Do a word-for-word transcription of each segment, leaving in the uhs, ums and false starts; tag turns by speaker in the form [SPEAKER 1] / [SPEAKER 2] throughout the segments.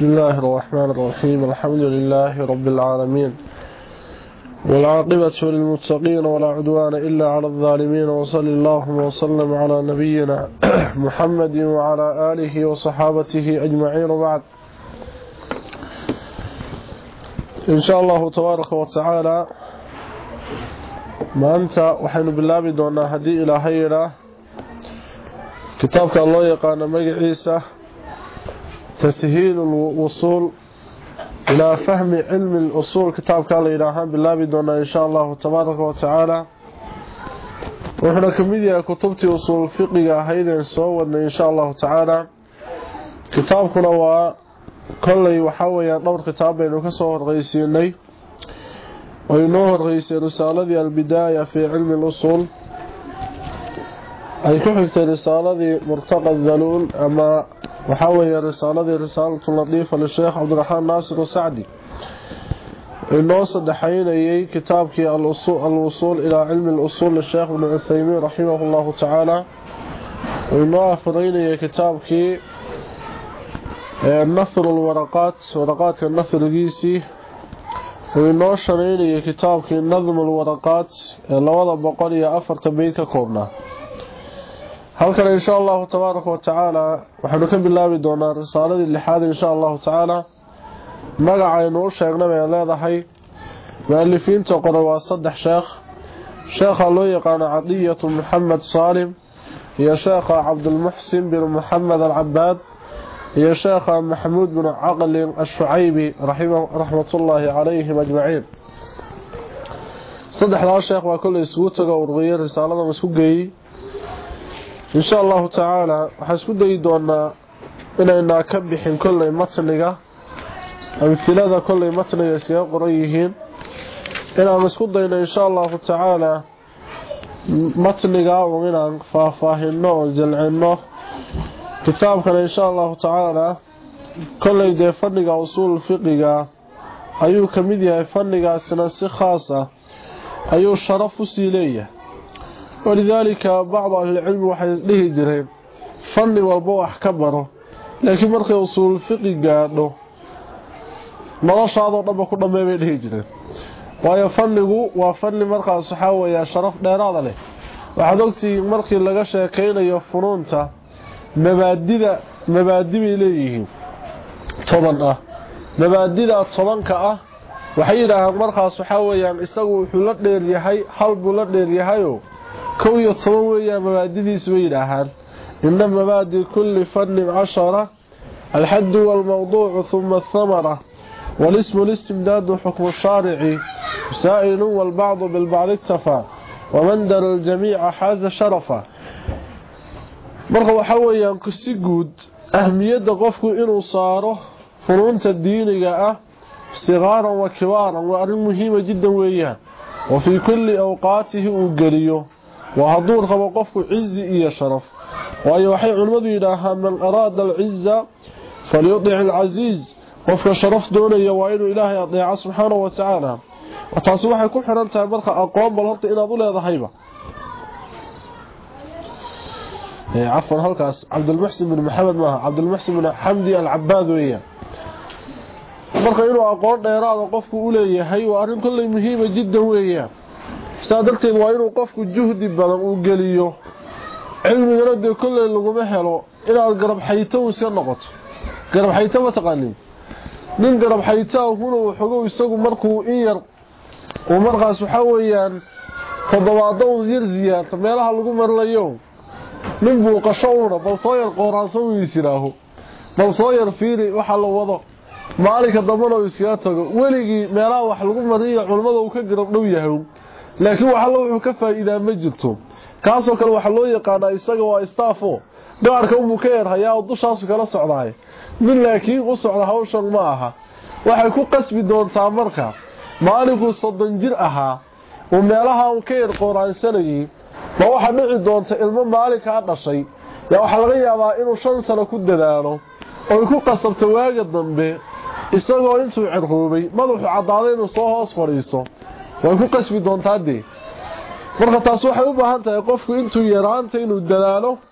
[SPEAKER 1] بسم الله الرحمن الرحيم. الحمد لله رب العالمين، والعاقبة للمتقين ولا عدوان إلا على الظالمين، وصلى الله وسلم على نبينا محمد وعلى آله وصحابته أجمعين، وبعد. إن شاء الله تبارك وتعالى ما أنت وحين بالله بدونا هدي إلى هيرا كتابك الله يقانا مقعيسة تسهيل الوصول إلى فهم علم الأصول. كتابك الله إلهان بالله بدونا إن شاء الله تبارك وتعالى. وإحنا كميديا كتبتي أصول الفقه هيدا نسوودنا إن شاء الله تعالى. كتابكنا هو كل وحاوية نور كتابين وكسوه الغيسيني وينوه الغيسي رسالة البداية في علم الأصول، أي كحكت رسالة مرتقى الذلول، أما وحاوية رسالة رسالة لطيفة للشيخ عبد الرحمن ناصر السعدي. إنه صدحين أي كتابك الأصول, الوصول إلى علم الأصول للشيخ ابن عثيمين رحمه الله تعالى. وإنه أفضين أي كتابك النثر الورقات ورقات النثر الجيسي. وإنه شرين أي كتابك نظم الورقات لوضع بقرية أفرت بيت كورنا. هل كان إن شاء الله تبارك وتعالى وحنكم بالله بدون رسالة اللحاد إن شاء الله تعالى مقع إنه شيخنا من الله ضحي مؤلفين تقروا صدح شيخ شيخ الله يقان عطية محمد صالم، يا شيخ عبد المحسن بن محمد العباد، يا شيخ محمود بن عقل الشعيبي رحمه رحمة الله عليهم أجمعين. صدح الله الشيخ وكل يسوتك ورغير رسالة مسكوكي إن شاء الله تعالى. وحسكو دايدونا إننا كبحين كل متنقى أمثلة كل متنقى سياق قريهين إننا مسكو داينا إن شاء الله تعالى متنقى ومنا فافاهنه وجلعنه كتاب كان إن شاء الله تعالى كل دي فنقى أصول الفقه أيو كميديا فنقى سنسي خاصة أيو شرف سيلية. ولذلك بعض أهل العلم وحيه جرين فن والبوح كبره، لكن مرخي أصول الفقه قادوا ملاش هذا ربا كنا ما بيه جرين ويفنقوا وفن مرخي الصحاوة يا شرف ديراض له. وحدوكتي مرخي لغاشا كينا يفنونتا مبادئ مبادئ إليه طبعا أه مبادئ طبعا كأه وحيدا مرخي الصحاوة يعني إستغوا حلات دير يحي حلب لات دير يحيو كو يطوي مبادئ سويدها. إن مبادئ كل فن عشرة: الحد والموضوع ثم الثمرة، والاسم الاستمداد حكم الشارع، سائل والبعض بالبعض اكتفى، ومن در الجميع حاز شرفا. مرخى وحويا كسيقود أهمية قفك إنه صاره فنونت الدينية صغارا وكبارا وأرم مهمة جدا وياه، وفي كل أوقاته وقريه وحضور خوقفك عز إيا شرف. وأي وحي علمذ إلها من أراد العزة فليطيع العزيز، وفك شرف دوني وإنه إله يطيع سبحانه وتعالى. وتصبح يكون حرانتها مرخى أقوام بالهرط إلى ظل هذا حيبة. عفوا هلكاس عبد المحسن بن محمد ماها عبد المحسن بن حمدي العباد وياه مرخى إنه أقوام ديراد وقفك أوليه هي وأرم كل مهمة جدا وياه. سادرتين waa inuu qofku juhdi badan uu galiyo cilmiga dad kullu lagu helo inaad garab xayto u soo noqoto. garab xayto ma taqaanin nin garab xayto uu xogo isagu markuu in yar oo markaas waxa weeyaan toddobaad oo yar ziyaarto meelaha lagu marlayo nin buu qashowna bal soo yar qoraanso uu isiraaho bal soo yar fiiri waxa la wado maalinka dambana uu iska tago weligii meelaha wax lagu mariyo culimada uu ka garab dhow yahay, laakiin waxa loo ka faa'iido ma jirto. kaasoo kale waxa loo yaqaan isaga waa staafo gaarka uu ka yarhayaa oo dushaas kala socdaay min laakiin u socdo hawshan ma aha. waxay ku qasbi doontaa marka maalinku soddon jir ahaa oo meelaha uu ka yar qoraansanayay ma waxa dhici doonta ilmo maalinka dhashay yaa waxa laga yaabaa inuu shan sano ku dadaalo oo ku qasabto waaga dambe isagoo intuu cirqoobay madaxu cadaaday inuu soo hoos fadhiisto way ku qasbi doontaa dee. marka taas waxay u baahan tahay qofku intuu yaraanta inuu dadaalo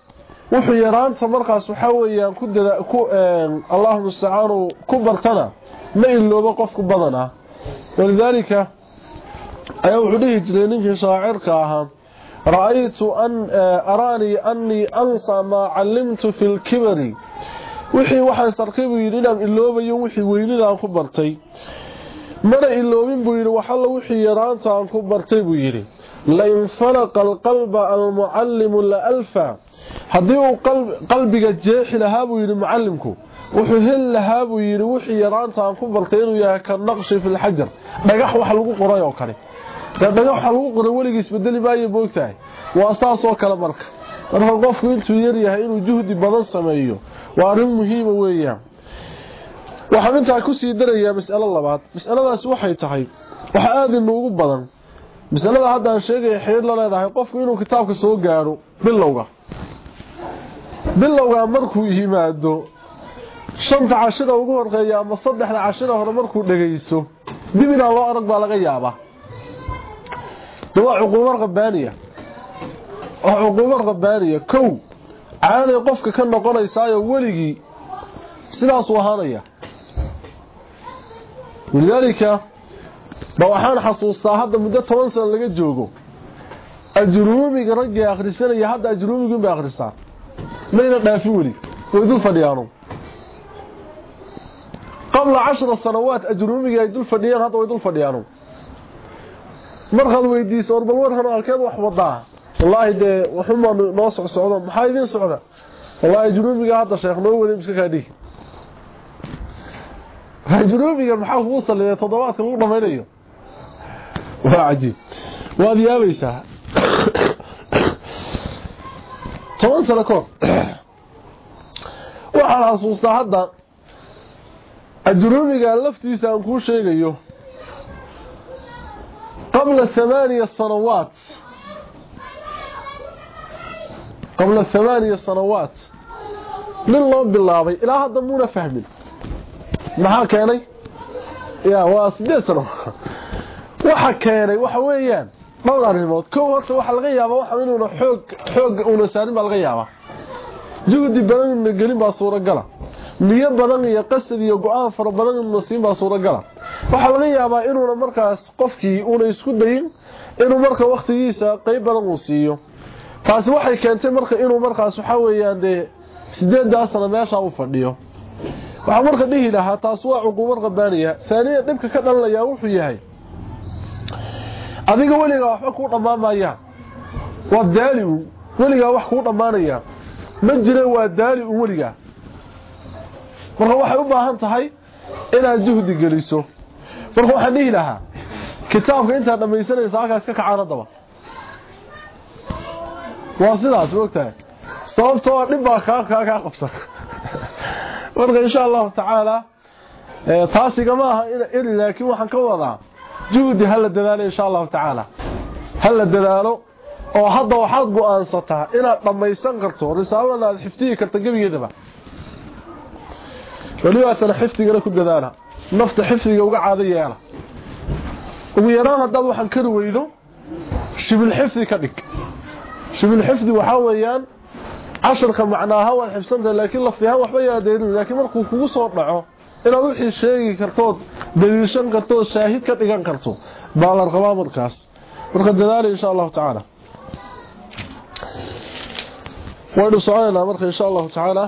[SPEAKER 1] wuxuu yaraanta markaas waxa weeyaan ku dada ku Allahu subhanahu ku bartana ma ilooba qofku badana walidaalika ayaa wuxuu dhihi jiray ninkii shaacirka ahaa ra'aytu an arani anni ansa ma 'allimtu fil kibri wixii waxaan sarqibu yiri inaan iloobayo wixii weynidaan ku bartay mana iloobin buu yiri waxa la wixii yaraanta aan ku bartay buu yiri la in faraqa alqalba almuallim la alfa hadii uu qalbiga jeexi lahaa buu yiri muallimku wuxuu hel lahaa buu yiri wixii yaraanta aan ku bartay inuu yahay ka naqshi fil hajar dhagax wax lagu qoray oo kale dhagax wax lagu qoray waligiis bedeli baayo boogtahay waa saas oo kale marka marka qofku intuu yar yahay inuu juhdi badan sameeyo waa arrin muhiim weeyaan waxaan intaa ku sii darayaa mas'alo labaad mas'aladaas waxay tahay waxa aad inoogu badan mas'alada hadda aan sheegay xiriir la leedahay qofku inuu kitaabka soo gaaro bilowga bilowga markuu yimaado shanta cashada ugu horreeya ama saddexda cashada hore markuu dhageyso dibina loo arag baa laga yaabaa waa cuquumad rabbaaniya oo cuquumad rabbaaniya kow caanay qofka ka noqonaysaayo weligii sidaas u ahaanaya lidaalika ba waxaan xasuustaa hadda muddo toban sano laga joogo ajruumiga ragga akhrisanaya hadda ajruumiga bay akhrisaa mayna dhaafin weli way dul fadhiyaano qabla cashar sanawaat ajruumiga ay dul fadhiyaan hadda way dul fadhiyaano markaad weydiiso orbal warhan halkeed wax wadaa wallahi de waxuma noo socdo maxay idin socda wallahi ajruumiga hadda sheekh noo waday iska kaadhi ajruumiga maxaa ku saleeyay toddobaadka lagu dhameeyo waa ajiib waa diyaabaysa toban sano kor waxaan xasuustaa hadda ajruumiga laftiisa aan ku sheegayo قبل ثمانية سنوات قبل ثمانية سنوات من الله بالله إلى هذا مونا فهمين maxaa keenay yaa waa siddeed sano waxa keenay waxa weeyaan dhowr arrimood koow horta waxa laga yaabaa waxa inuu xoog xoog uu saarin baa laga yaabaa juhdi badan gelin baa suuragal niyo badan iyo qasad iyo go'aan fara badan inuu siin baa suuragal waxa laga yaabaa inuu markaas qofkii uu isku dayin inuu marka waqtigiisa qayb badan uu siiyo taasi waxay keentay marka inuu markaas waxa weeyaan de siddeed sano meesha uu fadhiyo waxa marka dhihi lahaa taas waa cuquumad rabbaaniya thaniya dibka ka dhalaya wuxuu yahay adiga waliga waxba ku dhamaamaya waa daali waliga wax ku dhamaanaya ma jira waa daali waliga marka waxay u baahan tahay inaad juhdi geliso marka waxa dhihi lahaa kitaabka inta dhamaysanaysa halkaas ka kacaanadaba waa sidaas waqtiga sababtoo dhib baa ka ka qabsan marka insha Allah taala taasiga ma aha in laakiin waxaan ka wadaa juhdi hal dadaalo insha Allah taala hal dadaalo oo hadda waxaad go'aansataa inaad dhamaysan karto risaalada aad xifdiyi karto gabigeedaba waliba tan xifdiga ku dadaala nafta xifdiga uga caadiyeela ugu yaraan hadda waxaan ka ruweydo shibil xifdi ka dhig shibil xifdi waxa weeyaan عشرك معناها والحفظنت لكن لفظها waxba yaadeen laakiin markuu kugu soo dhaco inaad wixii sheegi karto daliishan karto shaahid ka dhigan karto baa la rabaa markaas marka dadaal insha Allah taala waynu soconaa marka insha Allah taala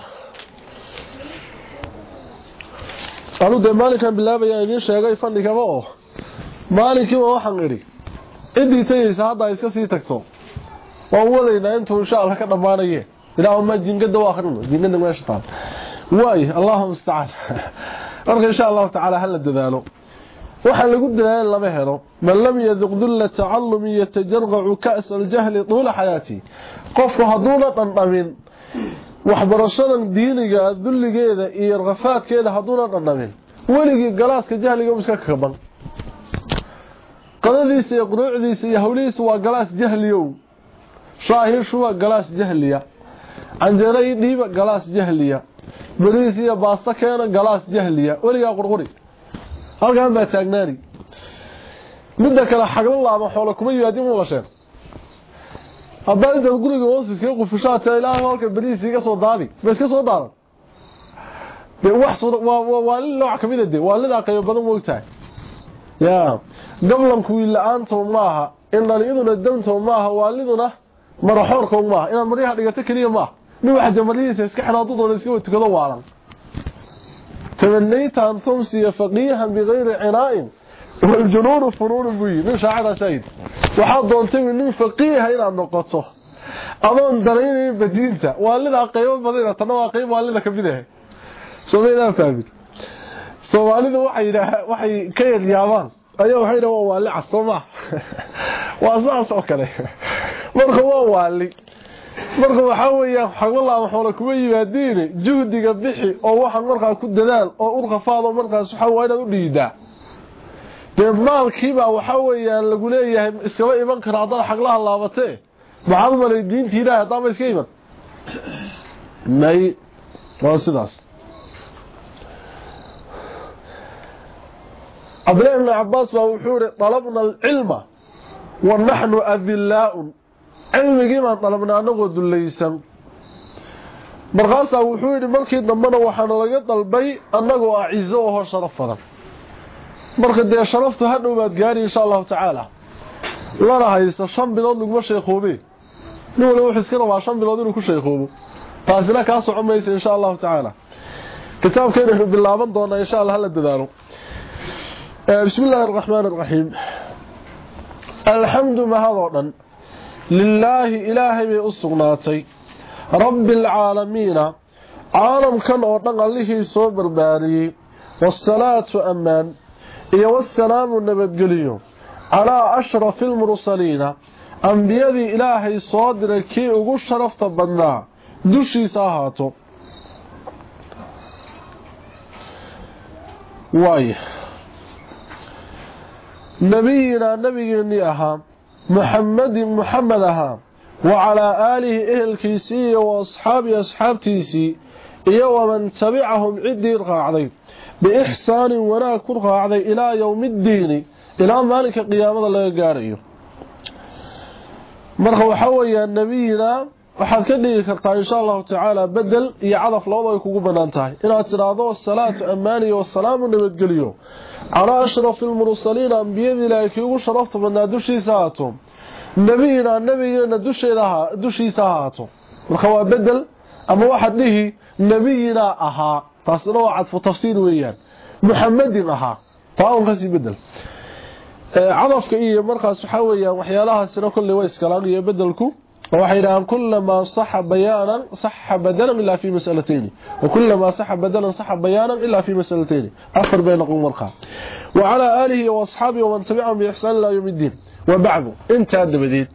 [SPEAKER 1] anu de maalinkan bilaabaya inii sheegay fadhigaba oo maalinkii waxaan iri idii tayaysa hadda iska sii tagto waa wadaynaa intuu insha Allah ka dhamaanayeen ilaa ma jingada waa akhrin jingada ma shaqaan waay Allahu musta'an marka insha Allah taala hal dadaalo waxa lagu dadaalo lama helo man lam yadqul ta'allumi yatajarru ka's al-jahl طول حياتي qof haduuna dhandhamin waxbarashada diiniga dulligeeda iyo rafaadkeeda haduuna dhandhamin waligi galaaska jahliga iska kaban qadadiisa iyo quruucdiisa iyo hawlihiisa waa galaas jahliyo shaahishu waa galaas jahliya anjeeray dhiiba galaas jahliya bariis iyo baasta keena galaas jahliya waliga qurquri halkaan baa taagnaari midda kale xagla laaba xoolo kuma yimaadin wala sheeg haddaan intaad guriga hoos iskaga qufushaata ilaaha halka bariis iga soo daadi ma iska soo daadan dee wax waa lin nooc ka mida dee waa lidaa qaybo badan moogtahay yaa gablanku wiil-la-aanto maaha in dhaliyaduna damto maaha waaliduna maraxoorka maaha inaad maryaha dhigato keliya maaha nin waxa dee maryihiisa iska xinaadu doona iska watukado waalan تمنيت أن تمسي فقيها بغير عناء والجنون فنون بي من شاعر سيد وحاد دونتي من فقيها إلى نقطه أظن دريني بدينته والذا قيوم بدينة تنوى قيم والذا كبيره سوينا فاهمين سوالذا وحي وحي كي اليابان أيها وحي لو والي عصومة وأصنع سوكري مرخوا والي marka waxa weeyaa xaqallah waxa la kuwa yimaadeen juhdiga bixi oo waxa marka ku dadaal oo urqa faado markaas waxa waa inaad u dhiidaa deemaalkiiba waxa weeyaan lagu leeyahay iskaba iman kara dad xaqlaha laabatay maxaad malay diintiina hadaba iska iman may waa sidaas Abdullah ibn Abbas waa wuxuu talabna al-ilma wa nahnu adilla'un cilmigii baan dalabnaa anagoo dulaysan markaasaa wuxuu yidhi markii dambena waxaana laga dalbay annagoo ah cizo oo sharaf badan marka dee sharaftu hadhow baad gaari insha allahu tacaala lana hayso shan bilood laguma sheekoobe nin waliba wuxuu iska rabaa shan bilood inuu ku sheekoobo taasina kaa socon maysa insha allahu tacaala kitaabkeena wuxuu bilaaban doonaa insha allah hala dadaalo bismi illaahi araxmaani araxiim alxamdu mahadoo dhan لله إلهي بأسقناتي رب العالمين عالم كان أردن الله صبر باري والصلاة أمان إيا والسلام النبتقليو على أشرف المرسلين أنبياء إلهي صادر كي أقول شرفت بنا دوشي ساهاتو واي نبينا نبينا أهام محمد محمدها وعلى آله أهل كيسي وأصحابه أصحاب تيسي إيا ومن تبعهم عدي القاعدين بإحسان وناك القاعدين إلى يوم الدين إلى مالك قيامة الله يقارئه مرخوا حويا نبينا وحد كدي كرتا إن شاء الله تعالى بدل يعرف لوضع يكون بنانتهي إلى تراضوا الصلاة أماني والسلام ونبتقليو على أشرف المرسلين أنبياء إلهي يقول شرفت من دوشي ساعتهم نبينا نبينا دوشي لها دوشي ساعتهم الخواه بدل أما واحد له نبينا أها تصنوا عطف تفسير ويان محمد أها فأهم خسي بدل عرفك إيه مرخص حويا وحيالها السنة كل ويس كلاغي بدلكم وحيدا كلما صح بيانا صح بدلا إلا في مسألتين وكلما صح بدلا صح بيانا إلا في مسألتين أفر بينكم مرخا وعلى آله وأصحابه ومن تبعهم بإحسان إلى يوم الدين وبعد انت هذا بديد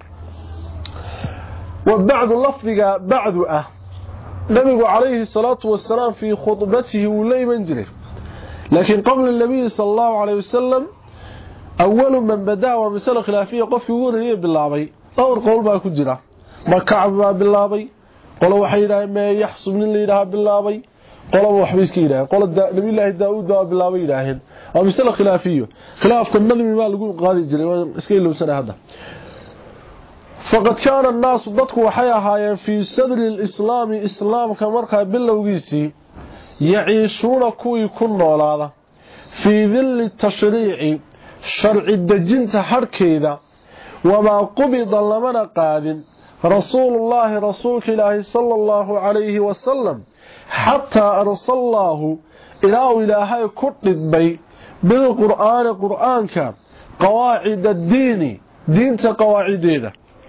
[SPEAKER 1] وبعد لفظك بعد أه نبي عليه الصلاة والسلام في خطبته ولي منجله لكن قبل النبي صلى الله عليه وسلم أول من بدأ ومسألة خلافية قف يقول هي بالله طور قول ما كجرة ما كعب بالله قالوا وحيدا ما يحصل من اللي يدها بالله قالوا وحبيس كيدا قال نبي الله داود بالله يداهن ومسألة خلافية خلاف كالنظم ما لقول قاضي جري اسكيل له سنة هذا فقد كان الناس ضدك وحياها في صدر الإسلام إسلام كمركة باللوغيسي يعيشون كوي كن ولا في ظل التشريع شرع الدجنت حركيدا وما قبض لمن قادم رسول الله رسولك الله صلى الله عليه وسلم حتى أرسل الله إلى إلهي كتب بي بالقرآن قرآنك قواعد الدين دينت قواعدين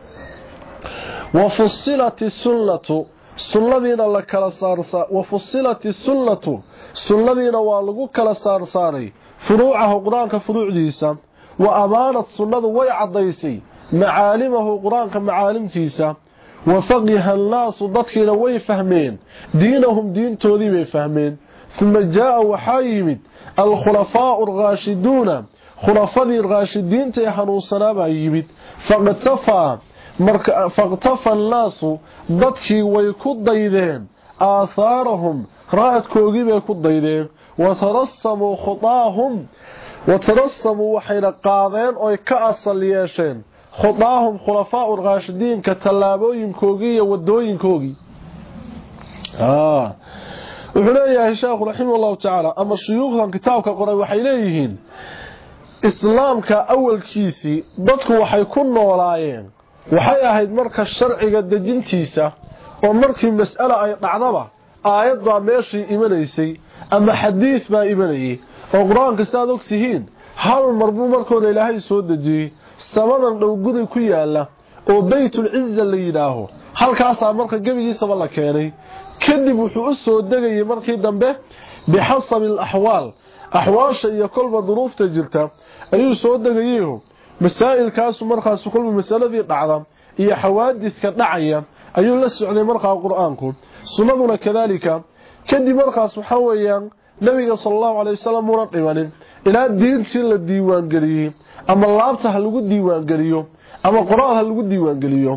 [SPEAKER 1] وفصلت السنة سنة لك لصارصا وفصلت السنة سنة والغوك لصارصاني فروعه قرآنك فروع ديسا وأمانة سنة ويعضيسي معالمه قرآنك معالم تيسا وفقه الناس ضدكنا ويفهمين دينهم دين تودي ويفهمين ثم جاء وحايمد الخلفاء الراشدون خلفاء الراشدين تيحنوا الصنابة يمد فاقتفى فاقتفى الناس ضدكي ويكود ديدين آثارهم رأت كوغي ويكود ديدين وترسموا خطاهم وترسموا وحين قاضين ويكأصل لياشين خطاهم خلفاء الراشدين كتلابوين كوغي ودوين كوغي آه وحليا الشيخ رحمه الله تعالى أما الشيوخ كتابك قرأي وحيليهين إسلامك أول كيسي ضدك وحيكون ولايين وحي أهيد مركز الشرعي قد جنتيسة ومركز مسألة أي نعظمة آيات با ماشي إيمانيسي أما حديث با إيمانيه وقرآن كساد أكسهين هل مربو مركز إلهي سود جي سمانا لو قدي كيالا وبيت العزة اللي يداهو هل كاسا مركز قبل يسا الله كيني كدب وحوصه الدقي مركز دنبه بحسب الأحوال أحوال شيء كل ظروف تجلتا أيو سود دقيهم مسائل كاسو مركز كل مسألة ذي العظم هي حوادث كدعية أيو لسعودي مركز قرآنكم سنضنا كذلك كدب مركز محويا نبي صلى الله عليه وسلم مرقبا إلى الدين سيل الديوان قريه أما اللابتها لقود ديوان قريه أما قرآنها لقود ديوان قريه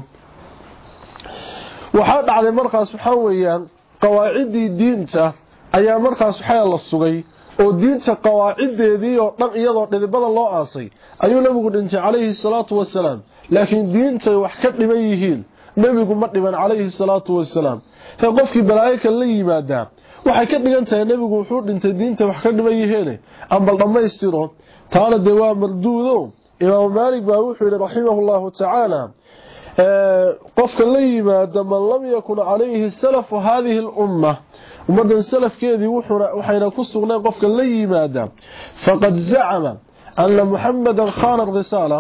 [SPEAKER 1] وحاد على مركز محويا قواعد دينته أي مركز حيال الصغي ودينته قواعد ذي iyadoo dhidibada loo aasay ayuu nabigu dhintay calayhi salaatu wasalaam laakiin diinta wax ka dhiman yihiin nabigu ma dhiman calayhi salaatu wasalaam fa qofkii balaayka la yimaada waxay ka dhigan tahay nabigu wuxuu dhintay diinta wax ka dhiman yihiin ama dhamaystiro taana dawaa marduudo imaam maalik baa wuxuu yiri rahimahullahu ta'ala qofka la yimaada man lam yakun calayhi salaf hadhihi al-ummah ومدن السلف كيدي وحينا كسغنا قفك اللي ماذا فقد زعم أن محمدا خان الرسالة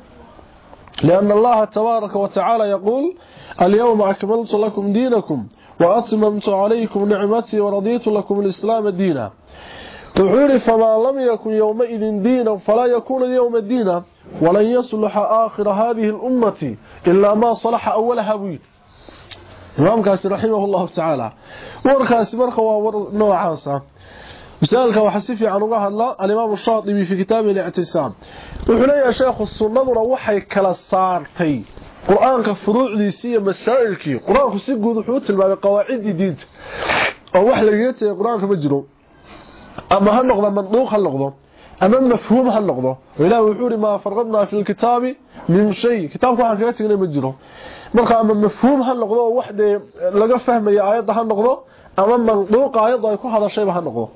[SPEAKER 1] لأن الله تبارك وتعالى يقول اليوم أكملت لكم دينكم وأتممت عليكم نعمتي ورضيت لكم الإسلام دينا تعرف ما لم يكن يومئذ دينا فلا يكون اليوم دينا ولن يصلح آخر هذه الأمة إلا ما صلح أولها بيت إمام كاسي رحمه الله تعالى وركاسي مرخى ونوعانسا مثالك وحسيفي عن الله الله الإمام الشاطبي في كتابه الاعتصام وحلي يا شيخ السنة وحي كالسارتي قرآن كفروع ليسية مسائلك قرآن كسيق وضحوت الباب قواعد دينت أو وحلي يتي قرآن كمجرو أما هالنقضة منطوق هالنقضة أما مفهوم هالنقضة وإلا وحوري ما فرغبنا في الكتاب من شيء كتاب قرآن كمجرو مجرو marka ama mafhuum ha noqdo waxde laga fahmayo aayada ha noqdo ama manduuq aayada ay ku hadashayba ha noqdo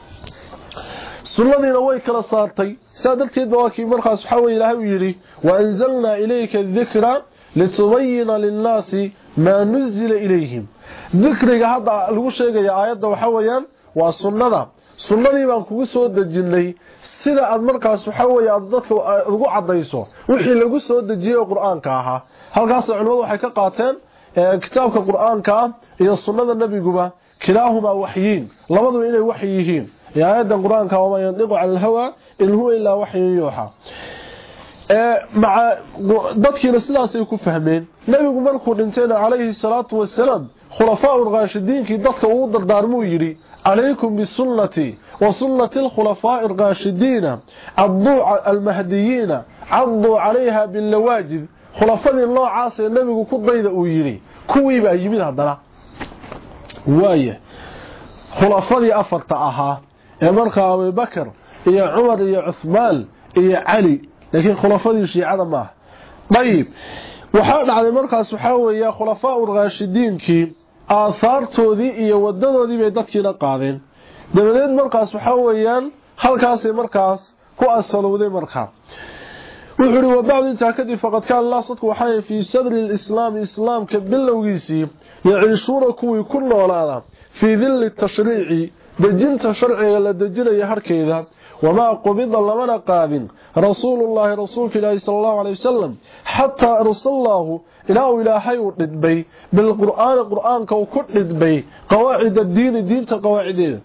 [SPEAKER 1] sunnadina way kala saartay saadalteed waa kii markaas waxa weey Ilaahay yiri wa anzalna ilayka dhikra litubayyana lin-nasi ma nuzila ilayhim dhikriga hada lagu sheegayo aayada waxa weeyaan waa sunnada sunnadii baan kugu soo dejinay sida aad markaas waxa weey dadka ugu cadayso wixii lagu soo dejiyay quraanka ahaa halkaas culimadu waxay ka qaateen kitaabka quraanka iyo sunnada nabiguba kilaahuma waxyiin labadu inay waxyi yihiin aayada quraanka oo ma yandiqu al hawa in huwa illa waxyi yuha ee maca dadkiina sidaas ay ku fahmeen nabigu markuu dhintay calayhi salaatu wasalaam khulafaa ar-raashidiin dadka uu dardaarmo yiri عليكم بسنتي وسنة الخلفاء الراشدين عضوا المهديين عضوا عليها باللواجد خلفاء الله عاصي النبي كديده او يري كوي با يمid hadana waaye khulafadii afarta aha ee marka Abu Bakr iyo Umar iyo Uthman iyo Ali laakiin khulafadii shiicada ma dayib waxa dhacday markaas waxa weeyaa khulafaa ar-raashidiinkii aasaartoodii iyo wadadoodii bay dadkiina qaadeen dabadeed markaas waxa weeyaan halkaas markaas ku asalowday markaa wuxuu ri wabacd inta kadib faqad ka Allah sadku waxa fi sadr al-islam islam ka bilowgiisii yaciishuna kuwii ku noolaada fi dhil tashriici dajinta sharciga la dajinayo harkeeda wama qubida lamana qaadin rasuulullaahi rasuulka ilaahi sallallahu alayhi wasallam hatta arsalahu ila ilaahay u dhidbay bil qur'aan qur'aanka uu ku dhidbay qawaacid ad-diin diinta qawaacideeda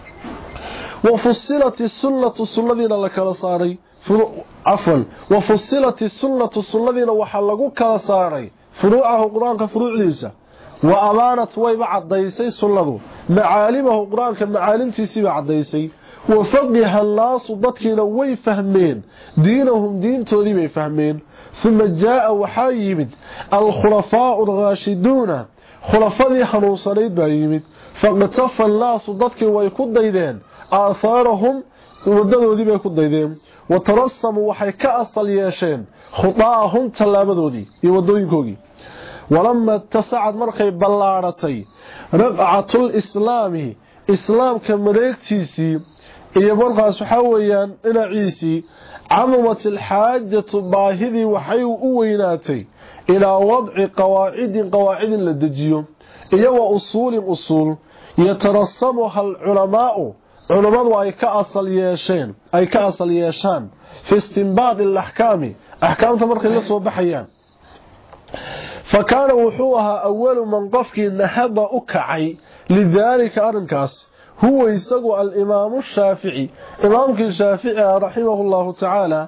[SPEAKER 1] wa fussilat as-sunnatu sunnadina la kala saaray عفوا وفصلت السنة السنة وحا لغو كلا ساري فروعه قرآن كفروعيسا وأمانة ويبع الضيسي سنة معالمه قرآن كمعالم تيسي بعد الضيسي وفقه الناس ضدكنا وي فهمين دينهم دين تولي وي فهمين ثم جاء وحايمد الخلفاء الراشدون خلفاء حنوصنيد بايمد فاقتفى الناس ضدك ويكون ديدين آثارهم wadadoodii bay ku daydeen watarassamu waxay ka asal yeesheen khutaahum talaabadoodii iyo wadooyinkoodii ولما اتسعت markay ballaaratay raqatul islaami islaamka mareegtiisii iyo markaas waxa weeyaan dhinaciisii camawatil haajatu baahidi waxay u weynaatay ila wadci qawaacid qawaacid la dajiyo iyo usuul usuul yatarassamuha ulama culimadu ay ka asal yeesheen ay ka asal yeeshaan fi istinbaad al ahkaami ahkaamta markay la soo baxayaan فكان وحوها أول من قفك نهض أكعي لذلك أرنكاس هو يسقو الإمام الشافعي إمامك الشافعي رحمه الله تعالى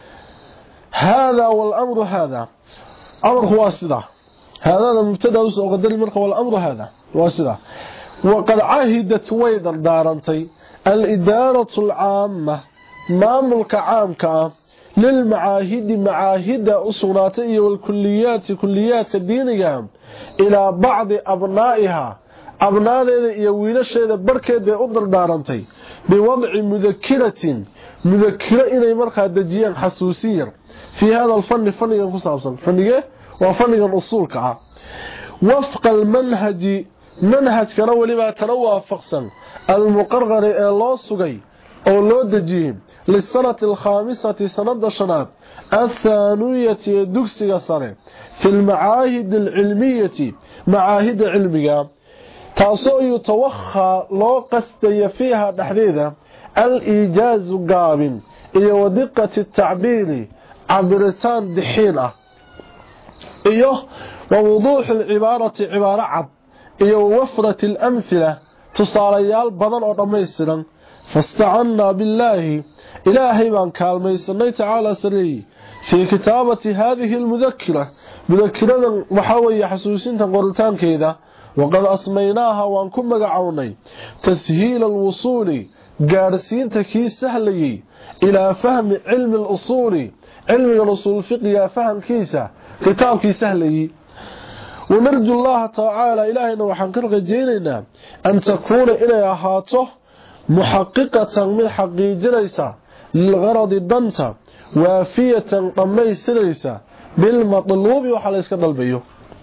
[SPEAKER 1] هذا والأمر هذا أمر هو السدع هذا المبتدأ وقدر المرق والأمر هذا واسدع وقد عاهدت ويدر دارنتي الإدارة العامة ماملك عامك للمعاهد معاهد أصولاتي والكليات كليات الدينية إلى بعض أبنائها أبناء يوينشيد بركة بأضر دارنتي بوضع مذكرة مذكرة إلى مرقى دجيا حسوسيا في هذا الفن فن ينفصل فنية وفن الأصول كعا وفق المنهج منهج كانوا لما تنوى فقصا المقرر إلى الله السقي أو لو دجيهم للسنة الخامسة سنة شنات الثانوية دكسية سنة في المعاهد العلمية معاهد علمية تاسو يتوخى لو قستي فيها تحديدا الإيجاز قابل إيه ودقة التعبير عبرتان دحينة إيه ووضوح العبارة عبارة عب إيه ووفرة الأمثلة تصاليال بدن أو رميسلا فاستعنا بالله إلهي من كالميسني تعالى سري في كتابة هذه المذكرة مذكرة محاوية حسوسين تنقرتان كذا وقد أسميناها وانكم مقعوني تسهيل الوصول قارسين تكي سهلي إلى فهم علم الأصول علم الأصول الفقه فهم كيسة كتاب كي سهلي ونرجو الله تعالى إلهينا وحنكرق جينينا أن تكون إليها هاته محققة من حقيقة للغرض الدنتا وافية قميس ليس بالمطلوب وحليس كدلبيه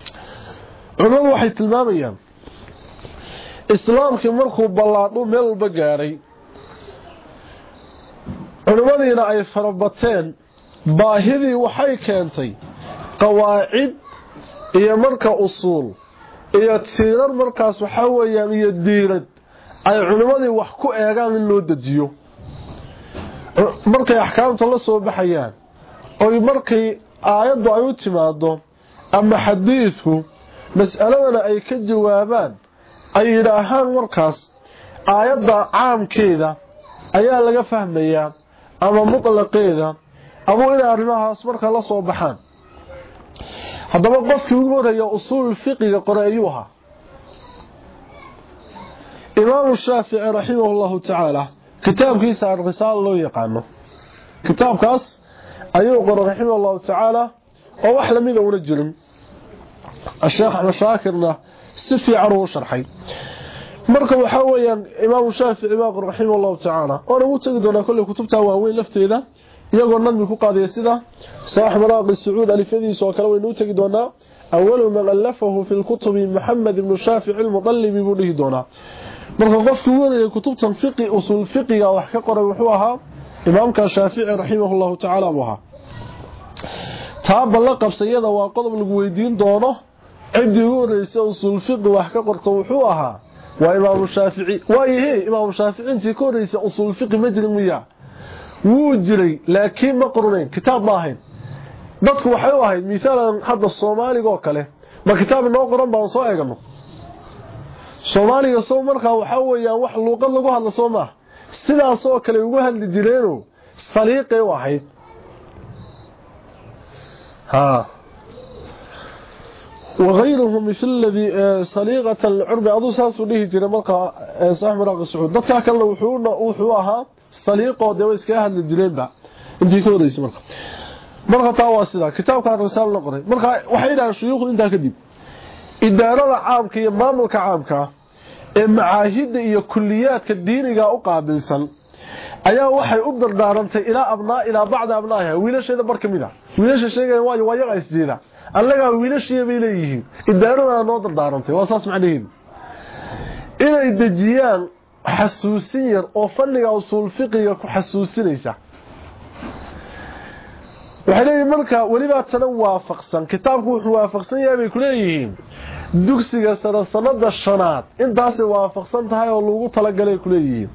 [SPEAKER 1] عمام وحي تلماميا إسلام كمرخو بلادو ميل بقاري عمامينا أي فربطين باهذي وحي كانتي قواعد إيا مركا أصول إيا تسيرار مركاس وحاويا إيا الديرد ay culimadii wax ku eegaan in loo dajiyo markay ahkaamta la soo baxayaan oo markay aayadu ay u timaado ama xadiisku mas'aladana ay ka jawaabaan ay yiraahaan markaas aayada caamkeeda ayaa laga fahmayaa ama mutlaqeeda ama in arrimahaas marka la soo baxaan haddaba qofkii ugu horeeyo usul fiqiga qoraayuha إمام الشافعي رحمه الله تعالى كتاب كيس عن رسالة لو يقانه كتاب كاس أيوه رحمه الله تعالى أو أحلى ماذا ونجل الشيخ أحمد شاكرنا سفي عروه شرحي مركب حويا إمام الشافعي رحمه الله تعالى وأنا متقدنا كل كتبتها وهوين لفتي ذا يقول نظمي كقاضي السيدة صاحب مراقب السعود ألفذي سوكالوي نتقدنا أول من ألفه في الكتب محمد بن الشافعي المطلب بنه دونا marka qofku wadaya kutubtan fiqi usul fiqiga wax ka qoray wuxuu ahaa imaamka Shaafici rahimahullahu ta'ala waxa taaba la qabsayada waa qodob lagu weydiin doono cidii wadaysa usul fiqi wax ka qorto wuxuu ahaa waa imaam Shaafici waayahay imaam Shaafici intii ka wadaysa usul fiqi majlimiya wuu jiray laakiin ma qornayn kitaab ma ahayn dadku waxay u ahayd miisaalan hadda Soomaaliga oo kale ma kitaab noo qoran baan soo eegano Soomaaliga soo markaa waxa weeyaan wax luuqad lagu hadlo Soomaa sidaas oo kale ugu hadli jireeno saliiqay u ahayd ها وغيرهم مثل الذي صليقة العرب أضو ساسو ليه جرى ملقى صاحب مراقب السعود dadka kale wuxuu wuxuu ahaa saliiqo deewiska hadli jireenba intii ka horeysay marka marka taa waa sida kitaabka risaal la qoray marka waxay ilaa shuyuuq inta kadib idaarada caamka iyo maamulka caamka ee macaahida iyo kulliyaadka diiniga u qaabilsan ayaa waxay u dardaarantay ila abnaa ila bacda abnaaha wiilasheeda bar kamida wiilasha sheegay waa waa yaga isjeeda allaga wiilashii bay leeyihiin idaarada noo dardaarantay waa saas macnaheedu inay dejiyaan xasuusin yar oo fanniga usul fiqiga ku xasuusinaysa waxay leeyihiin marka waliba tan waafaqsan kitaabku wuxuu waafaqsan yahay bay ku leeyihiin dugsiga sana sanada shanaad intaas waafaqsan tahay oo lagu talagalay ku leeyihiin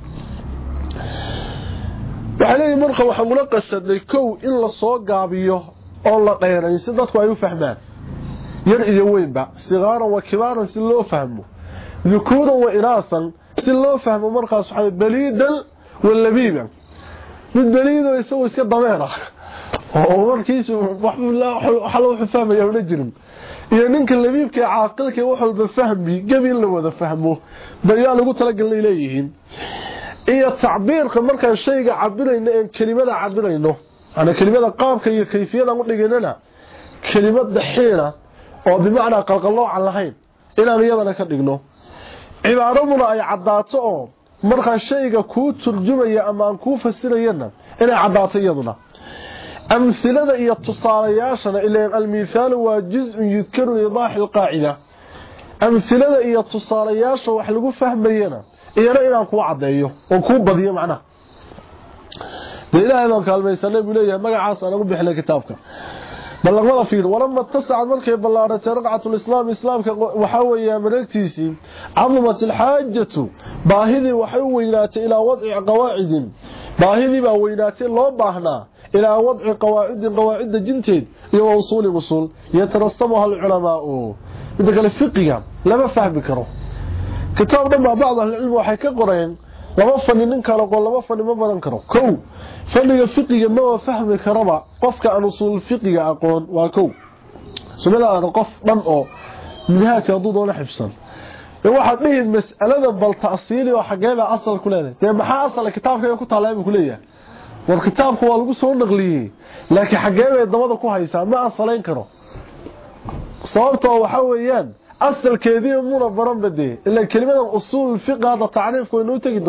[SPEAKER 1] waxay leeyihiin marka waxaan ula qasadnay kow in la soo gaabiyo oo la dheeray si dadku ay u fahmaan yar iyo weynba sigaaran wa kibaaran si loo fahmo ذكورا وإناثا si loo fahmo markaas waxa baliidan walabiiban mid baliido isoo iska dameera oo warkiisu wax waxa loo fahmayo una jirin iyo ninka labiibka caaqilka wax walba fahmi gabil la wada fahmo bayaa lagu talagalay leeyihiin iyo tacbiirka marka shayga cabirayna in kelimada cabirayno ana kelimada qaabka iyo kayfiyada u dhiganana kelimada xiina oo bimaana qalqaloo aan lahayn inaan iyadana ka dhigno cibaaraduna ay cadaato oo marka shayga ku turjumaya ama aan ku fasirayna inay cadaato iyaduna amsilada iyo tusaalayaashana ilaa al-mithaal waa juz'un yudkaru idah al-qaa'ida amsilada iyo tusaalayaasha wax lagu fahmayna iyana inaan ku cadeeyo oo ku badiyo macna ilaahay baan kaalmaysanay buu leeyahay magacaas aan ugu bixinay kitaabka ballamada fiir walama tasacad markay ballaaratay raqatul islaam islaamka waxa weeyaa mareegtiisi adumat alhaajatu baahidi waxay weynaatay ila wadci qawaa'id baahidi baa weynaatay loo baahnaa ila wadci qawaa'id qawaa'id jinteed iyo usul usul yatarassamuha ulama inta kale fiqiga lama fahmi karo kitaab dhanba bacd cilmi waxay ka qoreen laba fani nin kala qol laba fani ma baran karo kow faniga fiqiga ma fahmi karaba qofka aan usul fiqiga aqoon waa kow subhanahu qof dhan oo minhaaj haduu la xifsan ee waxa dhihi mas'alada bal taasiili oo xageeba asal ku leedahay ee maxaa asal kitaabka ku taalaay ku leeyahay war kitaabku waa lagu soo naqliyay laakiin xageeba dabada ku haysaa ma asalayn karo sababtoo waxa weeyaan أصل كذي منا برام بدي إلا كلمة أصول الفقه هذا تعريف كونه تجد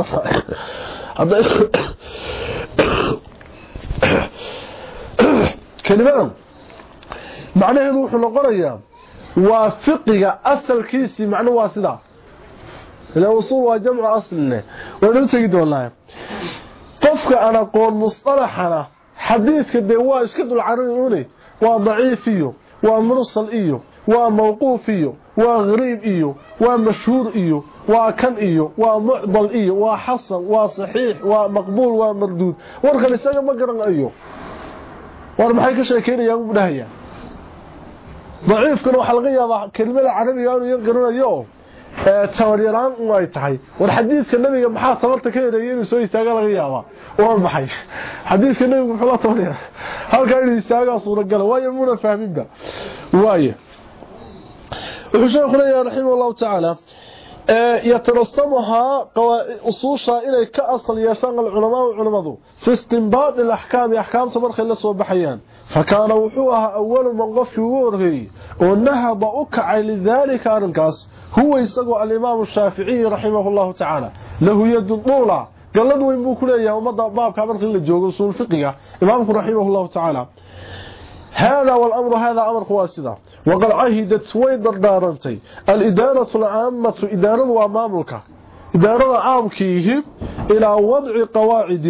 [SPEAKER 1] كلمة معناه روح القرية وفقه أصل كيسي معناه واسدة الأصول وجمع أصلنا ونو تجد والله طفك أنا قول مصطلحنا حديث كدواء إسكت العربي وضعيف فيه ومرسل إيه وموقوف إيه وغريب إيه ومشهور إيه وكان إيه ومعضل إيه وحسن وصحيح ومقبول ومردود ورخل السنة مقرن إيه ورمحيك شاكين يا أبو نهية ضعيف كانوا حلقية كلمة عربية ينقرون إيه توريران وايتحي والحديث كالنبي محا صبرت كده يين سو يستاغا laga yaaba oo maxay xadiiska nabiga wuxuu la tawriya halka inuu istaaga suura gal way muna fahminba way wuxuu sheekhu leeyahay rahimahullahu ta'ala yatarasamaha usuusha inay ka asal yeeshaan culimada culimadu fi istinbaad al-ahkam ahkamta markay la soo baxayaan فكان وحوها أول من قفل ورغي ونهض أكعي لذلك أرنكاس هو يسقى الإمام الشافعي رحمه الله تعالى له يد طولة قال له وين بوكليه ومضى باب كامل خلال الجوغ وصول الفقه إمامك رحمه الله تعالى هذا والأمر هذا أمر قواسده وقد عهدت ويدر دارنتي الإدارة العامة إدارة وأمامك إدارة عامكيه إلى وضع قواعد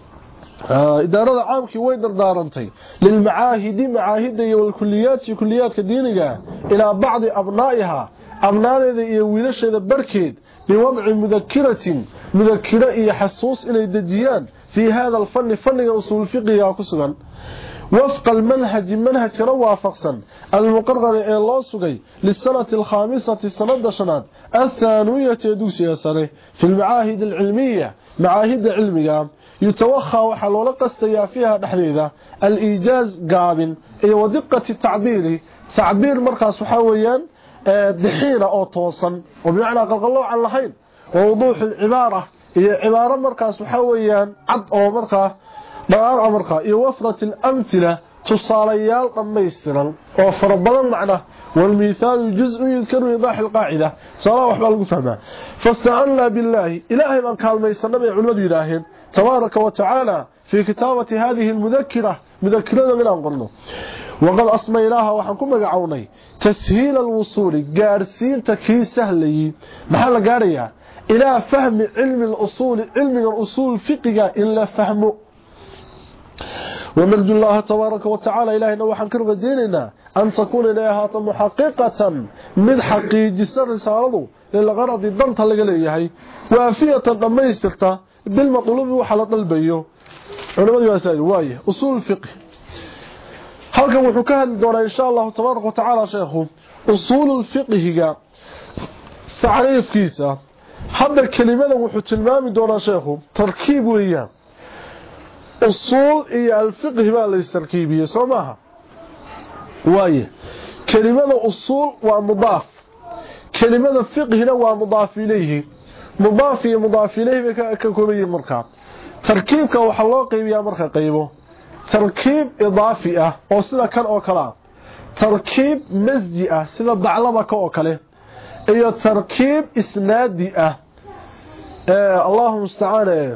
[SPEAKER 1] إدارة عامك ويدر دارنتي للمعاهد معاهد والكليات كليات دينية إلى بعض أبنائها أبنائها يويلشها بركيد بوضع مذكرة مذكرة يحسوس إلى الدجيان في هذا الفن فن أصول الفقه يعكسها وفق المنهج منهج روافقا المقرر إلى الله سقي للسنة الخامسة السنة شناد الثانوية يدوسي سنة في المعاهد العلمية معاهد علمية يتوخى وحلول قستيا فيها نحديدة الإيجاز قابل ودقة التعبير تعبير مركز حويا دحيرة أو توصن وبمعنى قلق الله عن اللحين ووضوح العبارة هي عبارة مركز حويا عد أو مركز مغار أمركز وفرة الأمثلة تصاليال قميستنا وفربنا معنا والمثال جزء يذكر إيضاح القاعدة صلاة وحبال قفهما فاستعنا بالله إلهي من قال ميستنا بعلمة إلهي تبارك وتعالى في كتابة هذه المذكرة مذكرة من أنقرنا وقد أسميناها وحنكم مقعوني تسهيل الوصول قارسين تكي سهلي محل قارية إلى فهم علم الأصول علم الأصول فقه إلا فهمه ونرجو الله تبارك وتعالى إلهنا وحنكر غزيننا أن تكون إليها محققة من حقيقي سر رسالته للغرض الضمط لقليه وافية لما يستقطع بالمطلوب وحلط البيو علماء يسأل وايه أصول الفقه halka wuxuu ka hadli doonaa insha Allah tabaaraka wa ta'ala sheekhu usul fiqhiga taariifkiisa hadda kelimada wuxuu tilmaami doonaa sheekhu tarkiib weeyaan usul iyo al-fiqh baa la istarkiibiyay Soomaha waaye kelimada usul waa mudaaf kelimada fiqhina waa mudaaf ilayhi mudaaf iyo mudaaf ilayhi ka koobayay marka tarkiibka waxa loo qaybiyaa marka qaybo تركيب إضافي أه أو سيدا كان أو كلا تركيب مزجي أه سيدا دعلبة كأو كلا إيا تركيب إسنادي أه, أه اللهم استعانى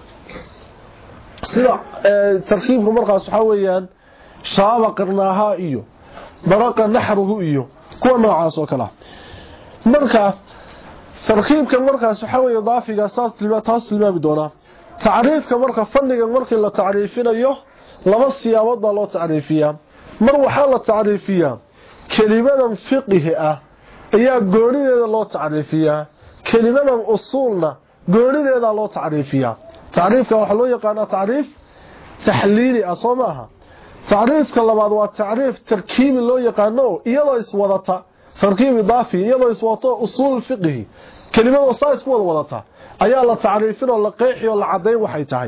[SPEAKER 1] سيدا أه تركيب مرقى سحويا شعب قرناها إيو مرقى نحره إيو كوى نوعاس وكلا مرقى تركيب كمرقى سحويا إضافي أساس لما تاس لما بدونا تعريف كمرقى فنق المرقى اللي تعريفين أيوه laba siyaabood baa loo taariifiyaa mar waxa la taariifiyaa kelimadan fiqhi ah ayaa goonideeda loo taariifiyaa kelimadan usulna goonideeda loo taariifiyaa taariifka waxa loo yaqaan taariif taxliili asoomaha taariifka labaad waa taariif tarkiibi loo yaqaano iyadoo iswadata tarkiib idaafi iyadoo iswato usul fiqhi kelimada usaas ku wadata ayaa la taariifinoo la qeexiyo la cadeey waxay tahay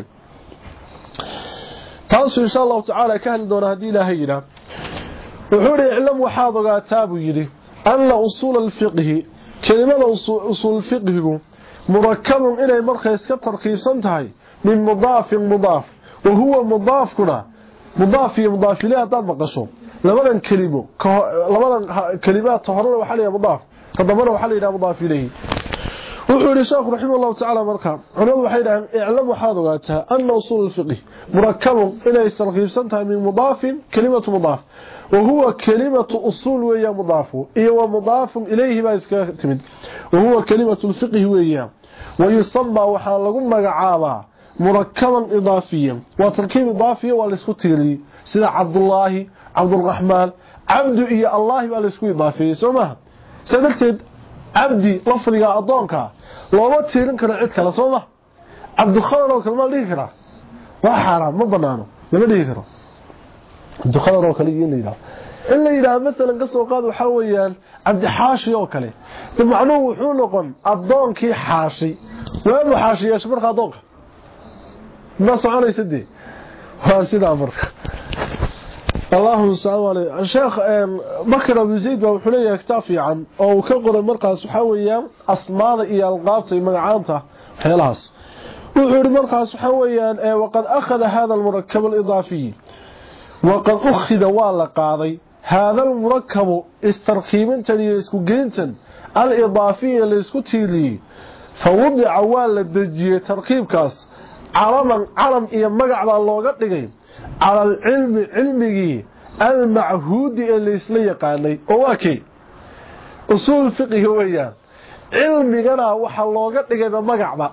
[SPEAKER 1] taas insha Allah ta'ala ka hadli doona hadii ilaahay yiraahdo wuxuu leeyahay waxaad ogaataa buu yiri anna usul al-fiqh kelimada usul fiqhigu murakkabun inay markaa iska tarkiibsan tahay min mudaaf mudaaf wa huwa mudaaf kuna mudaaf iyo mudaaf ilayhi hadad maqasho labadan kelimo labadan kalimaad horada waxa la yiraahdaa mudaaf tadamana waxa la yiraahdaa mudaaf ilayhi wuxuu sheekhu raximahullahu ta'ala markaa culimadu waxay yiraahdeen i'lam waxaad ogaataa anna usul al-fiqh murakkabun inay tarkiibsan tahay min mudaaf kalimatu mudaaf wa huwa kalimatu usul weeya mudaaf iyo mudaaf ilayhi ba iska timid wa huwa kalimatu al-fiqh weeya wa yusamma waxa lagu magacaabaa murakkaban idaafiyan wa tarkiib idaafiya waa la isku tiiriyay sida Abdullah Abdurrahman Abdu iyo Allah baa la isku idaafiyay Soomaha sababteed abdi lafdiga adoonka looma tiirin karo cid kale Sooma Abdu Khalid oo kalma dhigi kara waa xaraam ma banaano lama dhigi karo Abdu Khalid oo kale yinayda illa ila mesela ka soo qaad waxa weeyaan Abdi Xaashi oo kale macnuhu wuxuu noqon adoonkii Xaashi waa Xaashi yeesh marka adoonka ma soconaysidii waa sida marka اللهم صل على الشيخ بكر ابو زيد wuxuu leeyahay kitaab fiican oo uu ka qoray markaas waxa weeyaan asmaada iyo alqaabta magacaanta xeelahaas wuxuu yiri markaas waxa weeyaan waqad akhadha hada almurakkab alidafi waqad akhadha wala qaaday hada almurakkab istarkiibintan iyo isku geyntan alidafi la isku tiiriyay fawdica wala dajiyay tarkiibkaas calaman calam iyo magac baa looga dhigay على العلم علمي المعهود اللي اسلا يقاني اوكي اصول الفقه ويا علمنا waxa looga dhigay magacba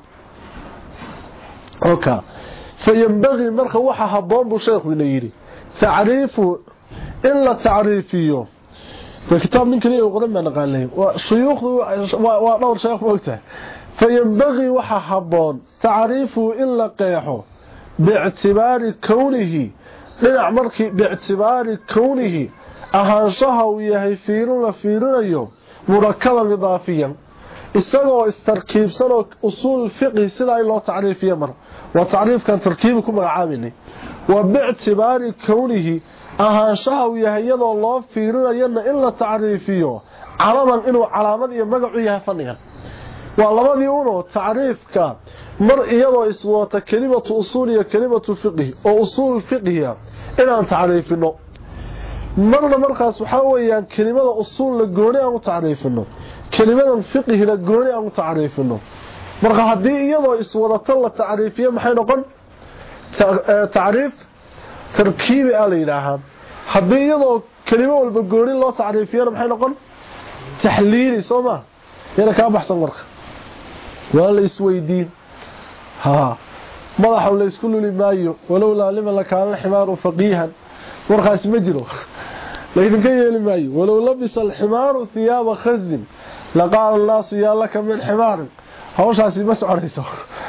[SPEAKER 1] اوكا فينبغي marka waxa haboon bu sheekhu leeyiri taariifu illa taariifiyo kitab min kaliya qoran ma naqaanay waa shuyuukhdu waa dhowr sheekh moogta فينبغي waxa haboon taariifu illa qeexo باعتبار كونه لنع مركي باعتبار كونه أهانشها ويهي فيرون فيرون مركبا إضافيا استغوا استركيب سنو أصول الفقه سنة إلا تعريفيا مر وتعريف كان تركيبكم عاملي وباعتبار كونه أهانشها ويهي يضع الله فيرون إلا تعريفيا علما إنه علامات يمقعيها فنيا والله يقولوا تعريفك مر iyadoo iswata kalimatu usul iyo kalimatu fiqh oo usul fiqhiya inaan taariifino marna markaas waxa weeyaan kalimada usul la gooni aan taariifino kalimada fiqh la gooni aan taariifino marka hadii iyadoo iswadato la tacriifiyo maxay noqon tacriif tarkiibi ah leeyahay hadii iyadoo kelimo walba goori loo tacriifiyo maxay noqon tahliili sooma yana ka baxsan marka wala isweydiin ha madaxa la isku luli maayo walaw la lima la kaan ximaaru faqihan warqaas ma jiro لكن كي يلماي ولو لبس الحمار ثياب خز لقال الناس يا لك من حمار هوشاسي ما سعريسو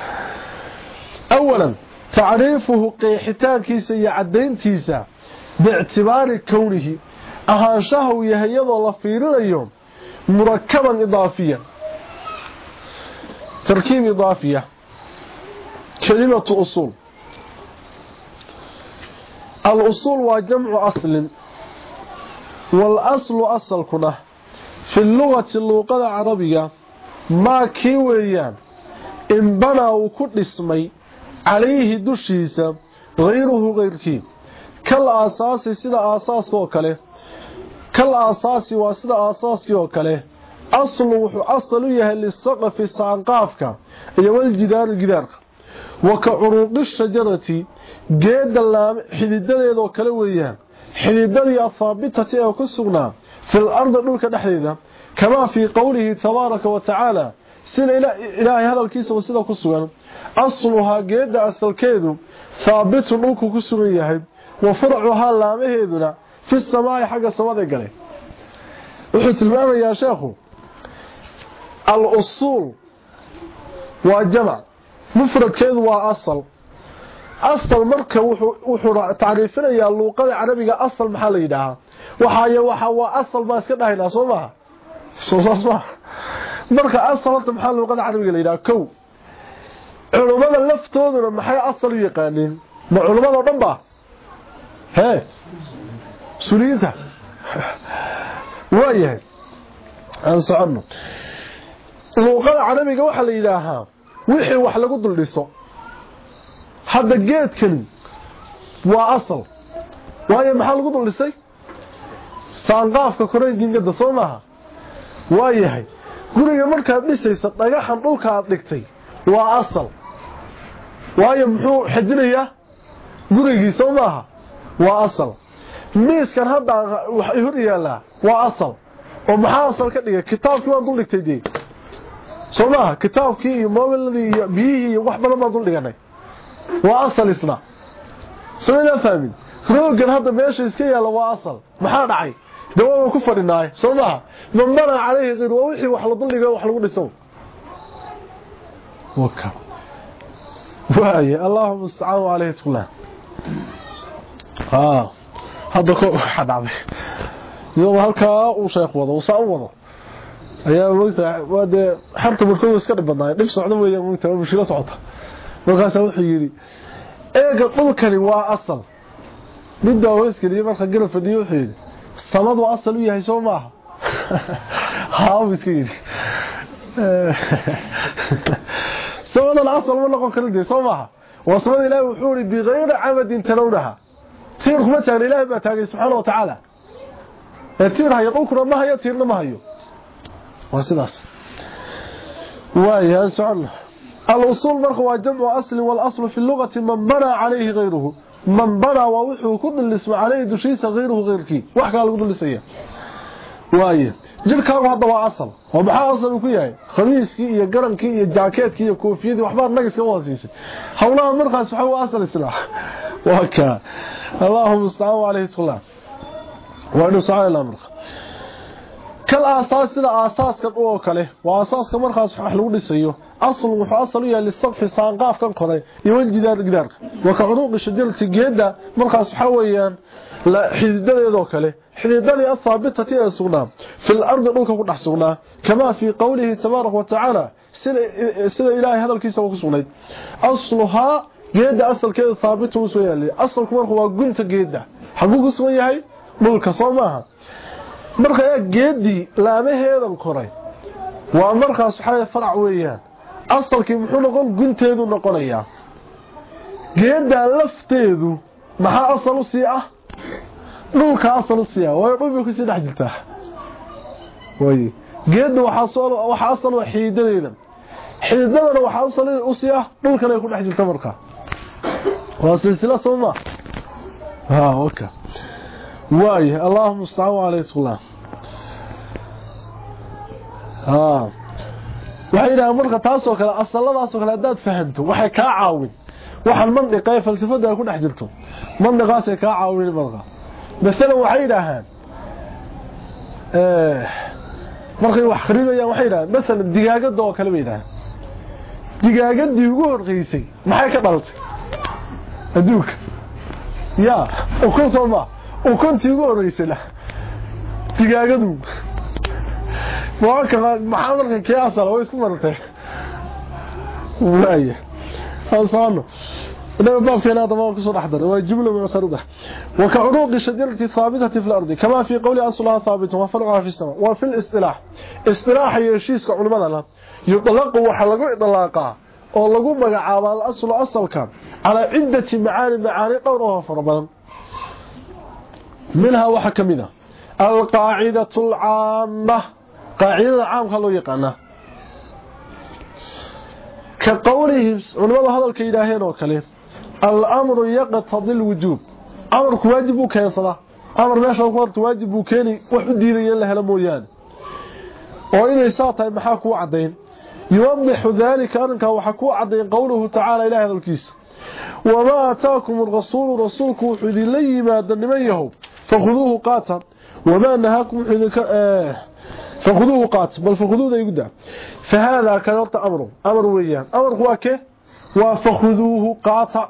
[SPEAKER 1] اولا تعريفه قيحتان كيسا يعدين تيسا باعتبار كونه اهانشه يهيض الله فيرين اليوم مركبا اضافيا تركيب اضافية كلمة اصول الاصول وجمع اصل والأصل أصل كنا في اللغة اللغة العربية ما كيويان إن بنا وكل اسمي عليه دشيسا غيره غير كي كالأساس سيدا أساس وكله كالأساس وسيدا أساس وكله أصل أصل يهل السقف السعنقافك يوال الجدار الجدار وكعروق الشجرة جيد اللام حديدان يدو كلويان xididadii afaabitati ee ku sugnaa fil ard dhulka dhaxdeeda kama fi qawlihi tabaaraka wa ta'ala sida ilaahay hadalkiisa sida ku sugan asluha geeda asalkeedu thaabitun dhulku ku sugan yahay wa far'uha laamaheeduna fi samaa'i xaga samada galay wuxuu tilmaamayaa sheekhu al-usul waa jamac mufradkeedu waa asal أصل مركة وحو تعريفنا يا اللغة العربية أصل محل يدعى وحايا وحاوا أصل ما اسكتنا هنا صوبها صوصا صباح مركة أصل محل اللغة العربية يدعى كو علماء اللفتون محل أصل يقانين ما علماء الضنبا هاي سوريتها وايه أنسى عنه اللغة العربية وحل يدعى وحي وحل قدر لسو هذا جيد كلي وأصل وهي محل قدر لسي سانقافك كورين جنجد صومها وهي هاي قولي مركز لسي ستنقاحا نولك أطلقتي وأصل وهي محو حجرية قولي صومها وأصل ميس كان هذا يهريا لا وأصل ومحا أصل كده كتابك ما نطلقتي دي صومها كتابك مومن الذي بيه وحبنا ما نطلقني وأصل إسنا سوينا فاهمين روغان هذا ماشي اسكا يالا waa asal maxaa dhacay dawo ku fadhinaay Soomaa mamara عليه غير wixii wax la duliga wax lagu dhiso waka waay Allahu musta'an alayhi tullah ah hada ko xadacday iyo halka uu sheekh wado uu soo wado ayaa waqti wada xarta markuu iska dhibanaay dhib socdo weeyaan waqti mushkilad socota markaas wuxuu yiri eega dhulkani waa asal midda hooskii marka gal fadhiyo wuxuu yiri samadu asal u yahay Soomaa haa miskiin samadu asal ma noqon karo Soomaa wasmada ilaahay wuxuu yiri bighayri amadin talawnaha tiirku ma taagay ilaahay ba taagay subhanahu wa ta'ala tiir hayo dhulkuna ma hayo tiirna ma hayo wasidaas waaya socon الأصول مرخوا جمع أصل والأصل في اللغة من بنى عليه غيره من بنى ووحو كل الاسم عليه دشيس غيره غيرك وحكا لقد لسيه وايه جلكا هذا waa asal oo maxaa asal ku yahay khamiiskii iyo garankii iyo jaakeetkii iyo koofiyadii waxba nagas ka waasiisay hawlaha markaas waxa uu asal islaax waka Allahumma sta'an alayhi tullah wa inna sa'ala marka kal asaas sida asaaska oo kale waa asaaska markaas wax lagu dhisayo asal wuxuu asal u yahay lisaqfi saanqaafkan koray iyo jidaar gidaarka waka uruq shajarti geeda markaas waxa weeyaan la xididadeedo kale xididadii asaabitati ee sugnaa fil ardi dhulka ku dhaxsugnaa kama fi qawlihi tabaaraka wa ta'ala sida ilaahay hadalkiisa ku sugnayd asluha geeda asalkeedu saabit uu soo yaali asalku markuu waa gunta geeda xagu soo yahay dhulka Soomaa marka geedii laamaheedan koray waa markaas waxa farac weeyaan asalkii muxuu noqon gunteedu noqonayaa geeda lafteedu maxaa asal u sii ah dhulka asal u sii ah way dhulku ku sii dhex jirtaa way geedu waxa soo waxa asal u xiidadeeda xididadana waxa salid u siyaa dhulkana ku dhex jirta marka waa silsila soma ha okay waay allahumma musta'an alayhi allah ha waxayna marka taas oo kale asaladaas oo kale dad fahanto waxay ka caawin waxan mandiqay falsafada ku dhex jirto mandiqaas ka caawin marka مثلا waxay yiraahdaan ee markay wax kharibayaan waxay yiraahdaan مثلا digaagada oo kale weeyaan digaagadii ugu horreysay maxay ka dhaltay aduunka ya oo ku soo oo kunti ugu horreysay la digaagadu waxa maxaa markay ka asal oo isku martay waaya hasaano إنما باب كان هذا ما كسر أحضر وجملة معترضة وكعروق الشجرة الثابتة في الأرض كما في قول أصلها ثابت وفرعها في السماء وفي الاصطلاح اصطلاح يشيس كعلماء يطلق وحلقوا إطلاقها ولقوا مقعابا الأصل أصل كان على عدة معاني معاني قولها فربا منها وحكمنا القاعدة العامة قاعدة العامة خلوا يقعنا كقوله علماء هذا الكيداهين وكله الأمر يقتضي الوجوب أمر واجب كان صلاة أمر ماشي وقت واجب كان وحديد يله لمويان وإن يساطع محاكو عدين يوضح ذلك أنك وحكو عدين قوله تعالى إلى هذا الكيس وما أتاكم الرسول رسولك وحدي لي ما دنميه فخذوه قاتا وما نهاكم وحدي آه فخذوه قاتا بل فخذوه ذا يقدع فهذا كان أمره أمر ويان أمر هو كه وفخذوه قاتا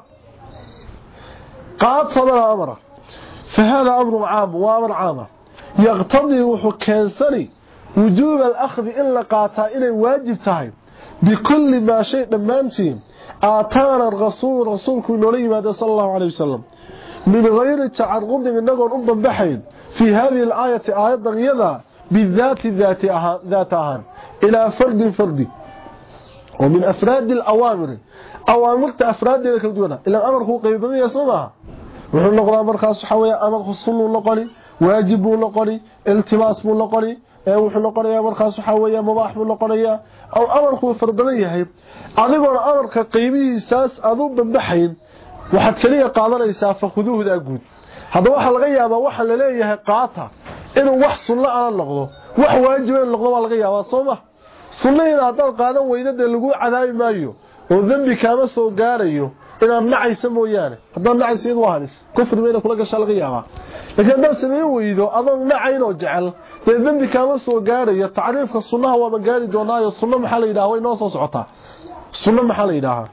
[SPEAKER 1] قاتا بلا أمره فهذا أمر عام وأمر عام يقتضي وحكانسني وجوب الأخذ إلا قاتا إلي واجب تاي بكل ما شيء دمانتين آتانا الرسول رسولك نولي ماذا صلى الله عليه وسلم من غير تعرض من نقل أمضا بحين في هذه الآية آية ضغيضة بالذات ذاتها إلى فرد فرد ومن أفراد الأوامر أوامرت أفراد لك الدولة إلا الأمر هو قيبا يصنعها وحن نقول أمر خاص حوية أمر خصول لقلي واجب لقلي التماس لقلي وحن نقول أمر خاص حوية مباح لقلي أو أمر هو فردنية أظن أمر كقيبه ساس أظن بحين وحد كليه قادر يسافة خذوه ذا قود هذا واحد الغيابة واحد لليه قاطع إنه وحصل لا أنا اللغضه wax waajib in lagu walga yaabo sooma sunnada hadal qaadan weydada lagu cadaabi maayo oo dambi kaama soo gaarayo inaad nacayso mooyaane haddii nacaysid waa halis kufr meena kula gashaa laga yaaba laakiin dad sameey weydo adoon nacayn oo jecel ee dambi kaama soo gaarayo taariifka sunnaha waa magaari doonaayo sunna maxaa la yiraahdaa way noo soo socotaa sunna maxaa la yiraahdaa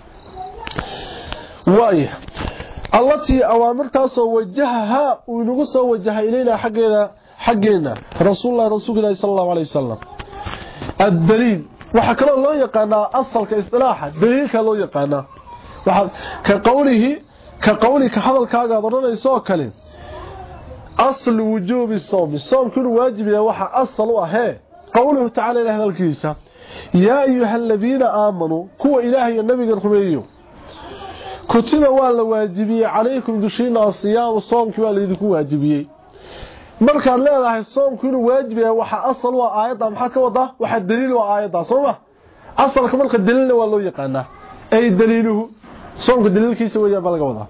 [SPEAKER 1] waay allati awaamirtaas oo wajahaha uu nagu soo wajahay ilayna xageeda حقنا رسول الله رسول الله صلى الله عليه وسلم الدليل وحكى الله يقانا أصل كاصطلاحا دليل كالله يقانا كقوله كقوله كحضر كاغا ضرنا يسوى كلم أصل وجوب الصوم الصوم كل واجب يوحى أصل وهي قوله تعالى لهذا الكيسة يا أيها الذين آمنوا كو إلهي النبي الخميني كتب والله واجبي عليكم دشينا الصيام والصوم كوالي يدكو واجبي marka leedahay soomku inuu waajib yahay waxa asal waa aayada maxaa ka wada waxa daliil waa aayada sooma asalka marka daliilna waa loo yaqaanaa ay daliiluhu soomku daliilkiisa weeyaa balaga wada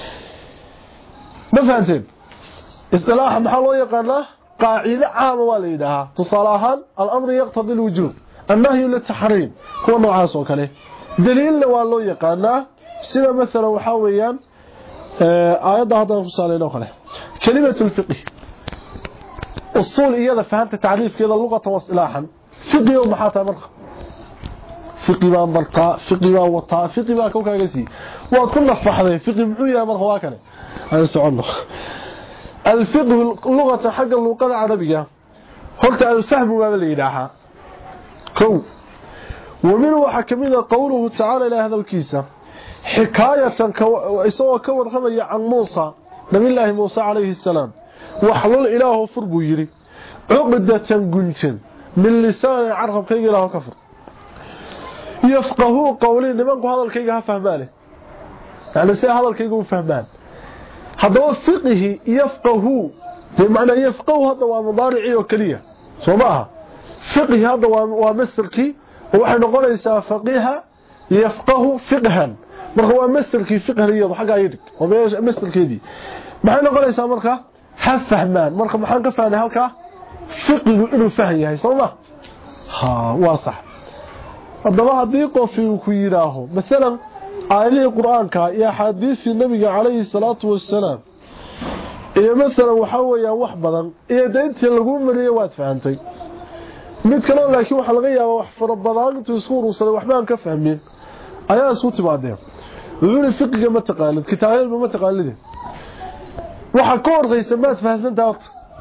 [SPEAKER 1] ma fahanteen istilaaha maxaa loo yaqaanaa qaacida caam waa la yiraahdaa tusalahan al-amr yaqtadi al-wujub an-nahy lit-tahrim kuwa noocaas oo kale daliilna waa loo yaqaanaa sida mesela waxa weeyaan aayada hadan ku saalayno kale kalimatul fiqh أصول إيادة فهمت تعريف كذا لغة واصطلاحا فقه ومحاطة مرخ فقه بان برقاء فقه بان وطاء فقه بان كوكا قسي وكل نفح هذا فقه معوية مرخ واكنا هذا سعونه الفقه اللغة حق اللغة العربية قلت الفهم ما بالإلحة كو ومنه حكمنا قوله تعالى إلى هذا الكيسة حكاية إسوا كور خمي عن موسى نبي الله موسى عليه السلام وحلل إله فرق يري عقدة قنتن من لسان عرب كي إله كفر يفقهوا قولين لمنكو هذا الكيغا فهمانه يعني سي هذا الكيغا فهمان هذا هو فقه يفقهوا بمعنى يفقهوا هذا هو مضارعي وكلية صباها فقه هذا هو مصركي waxay noqonaysaa faqiha yafqahu fiqhan marka waa mas'alkii fiqhiyada xaga yidhi oo meesha mas'alkeedii maxay noqonaysaa marka ha fahmaan marka maxaan ka fahnay halka fiqhigu inuu fahman yahay sooma ha waa sax hadaba hadii qof uu ku yiraaho midalan aayadaha quraanka iyo xadiiska nabiga kaleey salaatu wassalaam iyo midalan waxa weeyaan wax badan iyo deynta lagu mariyo waad fahantay mid kale laakiin waxa laga yaabaa wax fara badan intuu isku urursaday wax baan ka fahmin ayaa isku timaadeen wuxuu fiqiga ma taqaanid kitaabada ma taqaanid waxa ka horeysa ma fahansantaa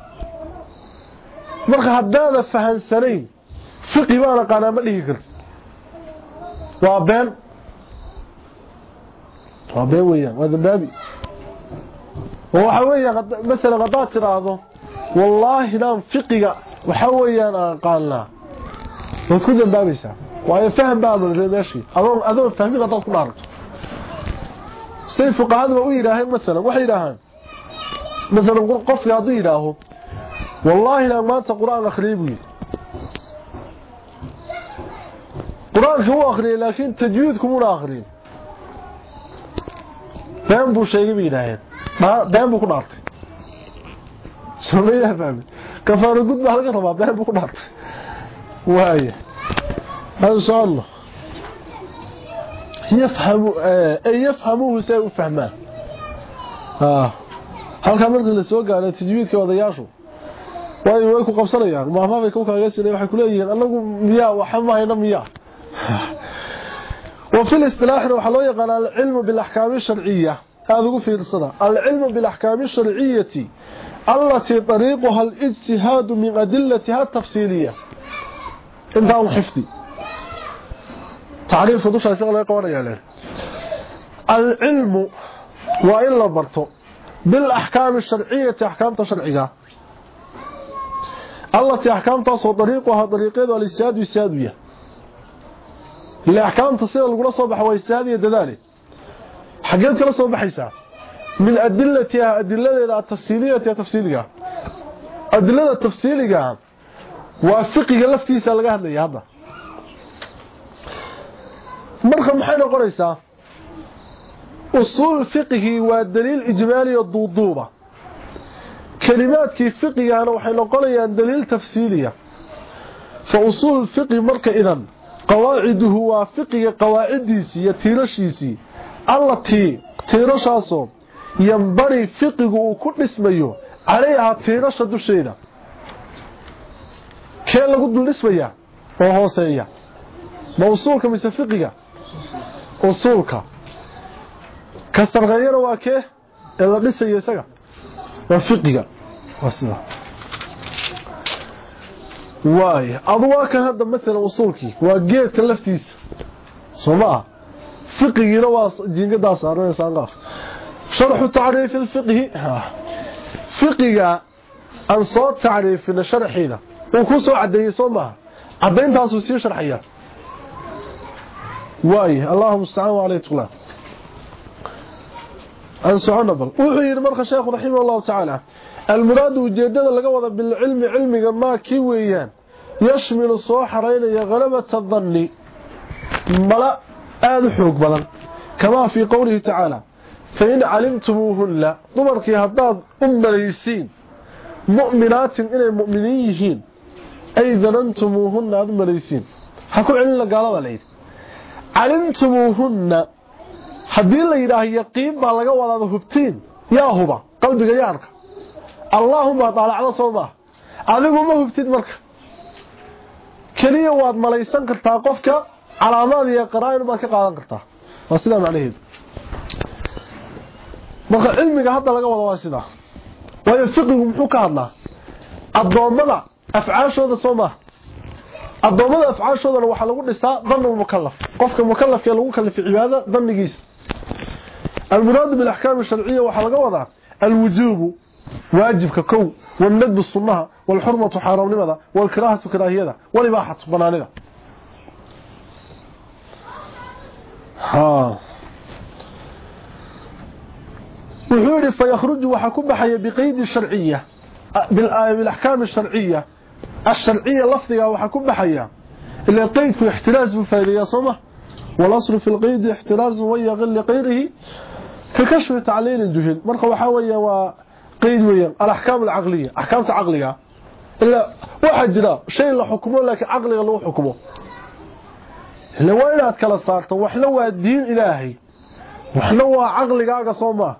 [SPEAKER 1] marka haddaada fahansanayn fiqi baa qana ma dhigi kartid waa been waa been weeyaan waa dambi waxa weeyaan mesela hadaa tiraahdo wallahi laan fiqiga waxa weeyaan aan qaanaa oo ku dambaysa waa faham baa meeshii adoon adoon fahmin hadaa ku dhaarto say fuqahaadu u yiraahdeen mesela waxay yiraahdeen مثلا قف يادو يراهو والله لا ما انت قران اخريبي قران هو اخري لكن تجويدكم ولا اخرين فهم بو شيء بيداهين ما دام بو كدارتي سميه فهم كفارو قد ما halka raba dام بو كدارتي واي هذا شاء الله يفهموا اي يفهموه سي فهمان اه halka markii la soo gaaray tajwiidka wadayaashu way way ku qabsanayaan maama bay ku kaagaysanay waxay ku leeyihiin anagu miya waxa ma hayna miya wa fi al-istilah waxa loo yaqaan al-ilm bil ahkam ash-shar'iyyah hada ugu fiirsada al-ilm bil ahkam ash-shar'iyyah allati tariquha al-ijtihad min adillatiha at-tafsiliyah inta al-hifdi تعريف دوش اسغ لا قوريا العلم وإلا برتو بالأحكام الشرعية أحكام تشرعية التي أحكام تصو طريقها طريقين والاجتهاد والسادية الأحكام تصير القرى صبح والسادية ذلك حاجات كلا صبح يسا من أدلتها أدلة التفصيلية تفصيلية أدلة التفصيلية وفقه لفتي سالقها لي هذا مرخى محانا قريسا أصول الفقه والدليل إجمالي الضوضوبة كلمات كيف فقه أنا وحين قريا دليل تفصيلية فأصول الفقه مركة إذن قواعده وفقه قواعديسي يتيرشيسي التي تيرشاسو ينبري فقه وكل اسميه عليها تيرش الدشينة كان لقد الاسمية وهو سيئة موصولك مثل فقه أصولك كسرغير واكيه إلا قصة يساق وفقه وصلا واي أضواك هذا مثل أصولك وقيت كلفتيس صماء فقه رواس جينك داسار ويسانقاف شرح تعريف الفقه فقه أنصات تعريف شرحينا وكسو عدي صماء عدين تاسو سير شرحيا واي اللهم استعانوا عليه طلع أنسعنا بل وحير مرخى شيخ رحمه الله تعالى المراد وجدد لقوض بالعلم علم ما كيويان يشمل الصوح رين غلبة الظن ملا آذ حوق بلن كما في قوله تعالى فإن علمتموهن ضمرك هداد أم ليسين مؤمنات إلى المؤمنيين أي ظننتموهن أم ليسين حكو علم قال ذلك علمتموهن haddii la yiraahdo yaqiin baa laga wadaado hubtiin yaa huba qalbiga yaarka allahumma talacna sawma adigu ma hubtid marka kaliya waad malaysan kartaa qofka calaamad iyo qaraa'in baad ka qaadan kartaa waa sida macnaheedu marka cilmiga hadda laga wado waa sida way fiqigu muxuu ka hadlaa adoomada afcaashooda sawma adoomada afcaashooda waxa lagu dhisaa dhanul mukallaf qofka mukallafka lagu kallifay cibaada dhannigiis المراد بالأحكام الشرعية وحلقة وضع الوجوب واجب ككو والندب الصنها والحرمة حرام لماذا والكراهة كراهية والإباحة بنانية ها وحوري فيخرج وحكم بحي بقيد الشرعية بالأحكام الشرعية الشرعية لفظها وحكم بحي إلا قيد في احتراز بالفائدة صمة والأصل في القيد احتراز ويغل لغيره ككشف تعليل الجهل مرقى وحاوية وقيد ويا الأحكام العقلية أحكام عقلية إلا واحد جدا شيء لا حكمه لكن عقلي له حكمه إلا وإلا أتكلا صارته وحلوة الدين إلهي وحلوة عقلي قاقة صومه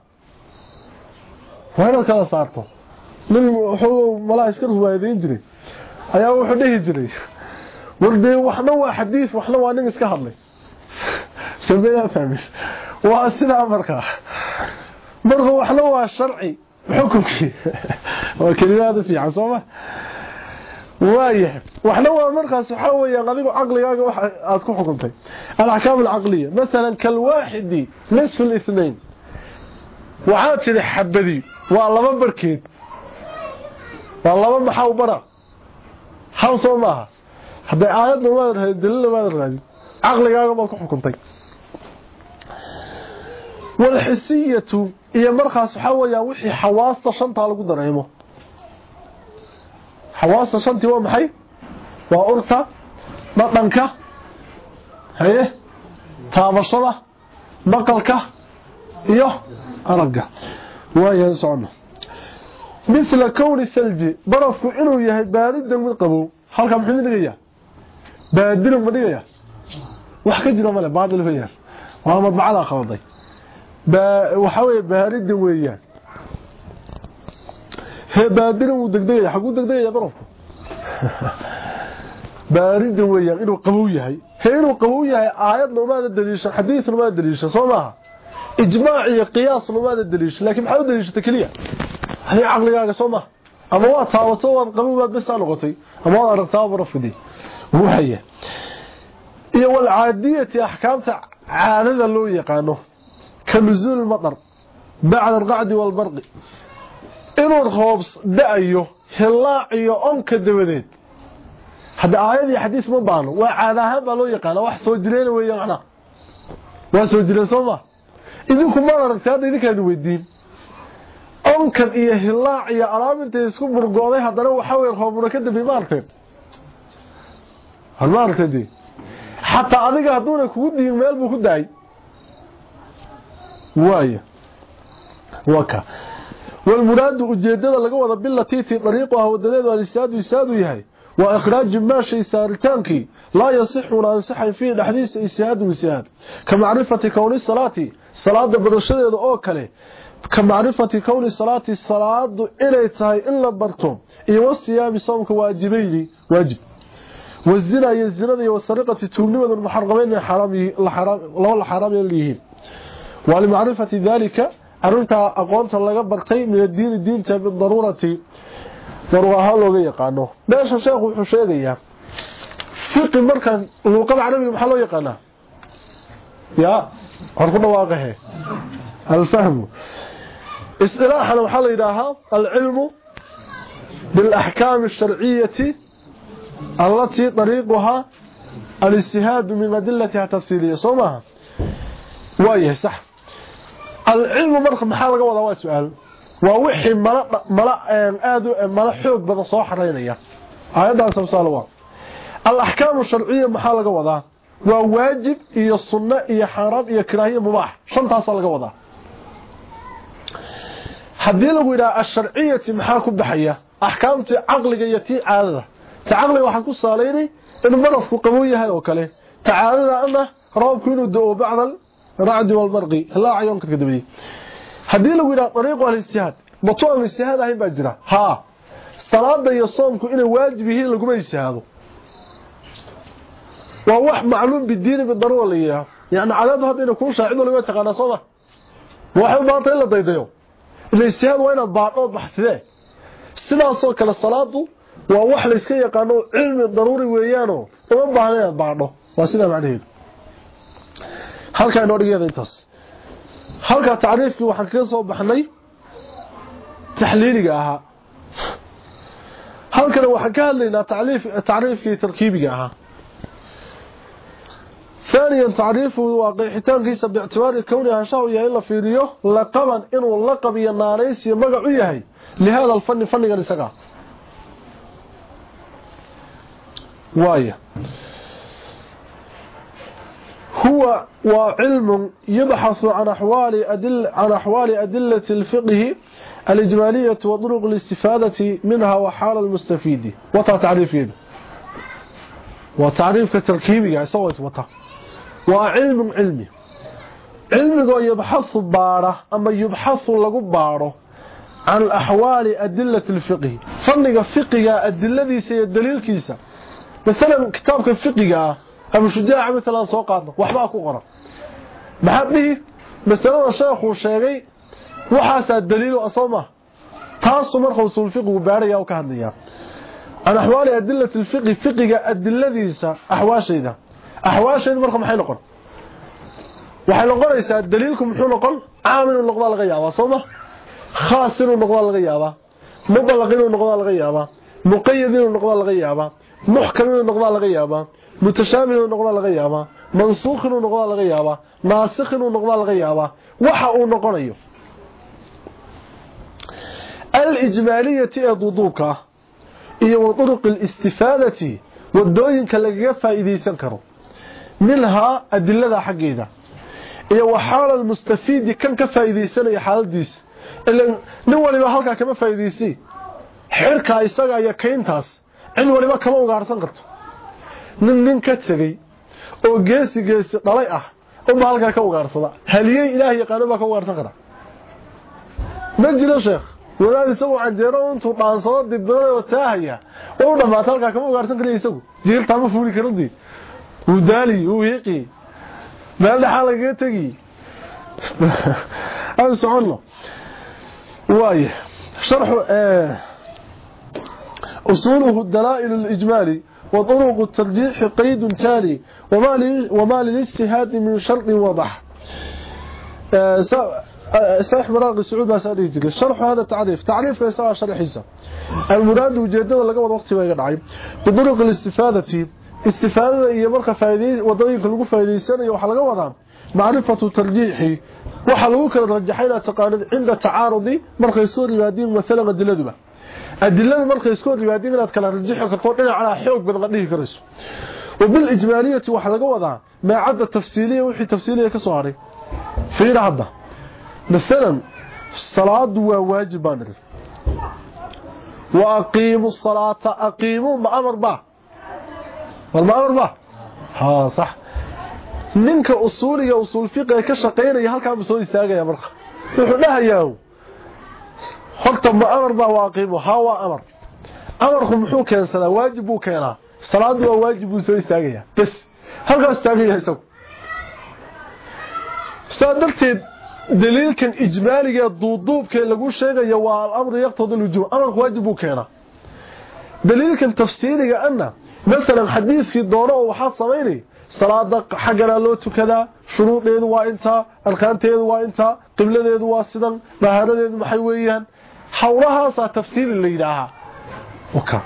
[SPEAKER 1] وإلا أتكلا صارته من حلو ملا يسكره ويدين جري أيها وحده جري وردي وحلوة حديث وحلوة نمس كهرلي سبينا فهمش وأسنا مرقى مرقى وحلوة الشرعي حكمك وكلمات في عصومه وايه وحلوة مرقى سحوية غالبا عقلي aad ku xukuntay الأحكام العقلية مثلا كالواحد نصف الاثنين وعاتل حبدي والله بركيد والله ما حاوبره حوصو maaha haday aayadna waa rahay dalil waa rahay عقليga ma ku xukuntay والحسية iyo markaas waxa weeyaa wixii xawaasta shanta lagu dareemo xawaasta shanti waa maxay waa urta dhaqanka haye taabashada maqalka iyo aragga waa socon مثل كون الثلج برفku inuu yahay baarida mid qabow halka muxuu dhigaya baadil ma dhigaya wax ka jiro male baadil fiir waa madbacada qawaday ba waxa way baarida weeyaan he baadil uu degdegay xagu degdegay barafku baarida weeyaan inuu qabow yahay he inuu qabow yahay aayad loomaada daliisho xadiis loomaada daliisho Soomaa ijmaac iyo qiyaas loomaada daliisho laakiin maxay u daliishatay kaliya هي عقليغا سوما اما وا تاوتو واد قبوباد بس نقطي اما وا رغتاو برفدي وحيه iyo wal caadiyati ahkaamta caadada loo yaqaano kamzul madar ba'da al-qa'd wal barq inuu khoobs daayo hilaaciyo onka dabadeed hada aayadi xadiis ma baano waa caadahan ba loo yaqaano wax soo jireen weeyaan ana waa soo jireen Soomaa idinku ma aragtaa idinka weydiin onkan iyo hilaac iyo alaabinta isku burgooday hadana waxa weey qoomuna ka dambi maartay hal maartay hatta adiga haduuna kugu diin meel buu ku daay waaya waka wal muraad ujeedada laga wada billatiiti dariiqaha wadadeedu alisaadu isaadu yahay wa ikhraaj ma shay saaritaanki la yasixu la ansaxay fi dhaxdiis isaadu isaad ka maarifati kawni salaati salaada badashadeeda oo kale كمعرفة كون صلاة الصلاة إلي تهي إلا برتم إيو الصيام صومك واجبين واجب والزنا يزنا والسرقة تولي والمحرمين حرامي الله الحرام يليهين ولمعرفة ذلك أنت أقوانت الله برتين من الدين الدين بالضرورة ضرورها لغي يقانه باش الشيخ وحشيرية فقه المركن الوقاب عربي محلو يقانه يا عرفنا واقعه الفهم اصطلاحا وحال إلىها العلم بالأحكام الشرعية التي طريقها الاجتهاد من أدلتها تفصيلية صومها وايه صح العلم مرخ محال قوضا waa سؤال ووحي ملا ملا آدو ملا حوق بدا soo xareynaya aayadaas sabsalwa الأحكام الشرعية محال قوضا waa waajib iyo sunna iyo xaraam iyo karaahiye mubaax shantaas laga wadaa hadii lagu yiraahdo ash-sharciyyati maxaa ku baxaya ahkaamti aqliga iyo tii caadada taaqliga waxa ku saaleeyay in marafku qabow yahay oo kale tacaadada ana roobku inuu doo bacdal ra'd wal barqi la ayoonka kadibay hadii lagu yiraahdo dariiq wal ijtihaad matoon ijtihaad ahay baa jira ha salaada iyo soomku inay waajib yihiin lagu ijtihaado waa wax macluum bidiin bidaruura leeyahay yani cadaad hadii ku shaacido laga taqaana soo waxa baantay la daydayo الاجتهاد وين الضابط بحثه sidaasoo kale salaadu waa wax la iska yaqaano cilmi daruuri weeyaano uma baahnaa baadho waa sida macnaheedu halka inoo dhigay intaas halka taariifkii waxaan ka soo baxnay taxliiliga aha halkan waxaan ka hadlaynaa taariif taariifkii tarkiibiga aha ثانيا تعريفه واقعيتان كيسا باعتبار كونها شاوية إلا فيريو لقبا إنه اللقب ينانيس يمقع يهي لهذا الفن فن قريسكا وايه هو وعلم يبحث عن أحوال أدل عن أحوال أدلة الفقه الإجمالية وطرق الاستفادة منها وحال المستفيد وطا تعريف هذا وتعريف كتركيبي يسوي وطا وعلم علمي علم يبحث باره أما يبحث لغو باره عن الأحوال أدلة الفقه فنق فقه أدلة ذي سيدليل كيسا مثلا كتابك الفقه أما شجاع مثلا سوقاتنا وحباكو قرأ محبه مثلا الشيخ والشيخي وحاسا الدليل أصومه تاسو مرخو أصول الفقه وباريا وكهدليا عن أحوال أدلة الفقه فقه أدلة ذي سا أحوال شيدا أحوال شيدا مرخو محي نقر waxay noqonaysaa daliilku muxuu noqon aamin uu noqdo laga yaabo soo khaas inuu noqdo laga yaabo mudallaq inuu noqdo laga yaabo muqayyad inuu noqdo laga yaabo muhkam inuu noqdo laga yaabo mutashaabih inuu noqdo laga yaabo mansuukh inuu noqdo laga yaabo naasikh inuu noqdo laga yaabo waxa uu noqonayo al-ijmaliyati aduduka iyo turuq al-istifadati wadooyinka laga faa'iideysan karo minha adillada xageeda iyo waxaal المستفيد kan ka faa'iideysanaya xaaladiis ilaa nin waliba halka kama faa'iideysay xirka isaga iyo kayntaas in waliba kama ugaarsan karto nin nin ka tagay oo geesi geesi dhalay ah oo halka ka ugaarsada haliyay ilaahay yaqaan ba ka ugaarsan kara ma jiro sheekh walaal isagu canjeero intuu dhaansado dibdooda oo taahaya oo dhamaata halka kama ugaarsan kara isagu jiirta ma fuuli karandii uu daali uu yiqi ما اللي حالك تجي أنسى عنه وايه شرح آه أصوله الدلائل الإجمالي وطرق الترجيح قيد تالي وما, وما للاجتهاد من شرط وضح آه سائح مراقي السعود بسأليتك الشرح هذا تعريف تعريف يسأل شرح حسا المراد وجدده لقبض وقت ما يقنعي بطرق الاستفادة استفادة iyo marka faa'iideys wadooyinka lagu faa'iideysanayo waxa laga wadaa macrifatu tarjiihi waxa lagu kala rajaxayna taqaanid inda taarudi markay soo riwaadin mesela adiladuba adiladu markay soo riwaadin inaad kala rajaxo karto dhinaca xoog badan qadhihi karayso wabil ijmaliyati waxa laga wadaa ma cadda tafsiiliye wixii tafsiiliye ka soo haray fiira hadda mesela salaadu waa waajib baan wa aqiimu salata aqiimu ma'amar ba والمأمر با ها صح ninka usuuliga usul fiqh ka shaqeynaya halka uu soo istaagaya marka wuxuu dhahayaa horta ma'amar ba waaqibo hawa amar amarku muxuu keensadaa waajib uu keenaa salaadu waa waajib uu soo istaagaya bas halka istaagaya isagu saadalteed daliilkan ijmaaliga duuduubka lagu sheegayo waa al-amr yaqtadi al-wujub amarku waajib uu keenaa daliilkan tafsiiliga anna مثلا حديث في دوره وحا سميني صلاه حقنا لو تكدا شروطeedu waa inta arkaanteedu waa inta qibladeedu waa sidan baaharadeedu maxay weeyaan hawlahaas tafsiil leeyaha waka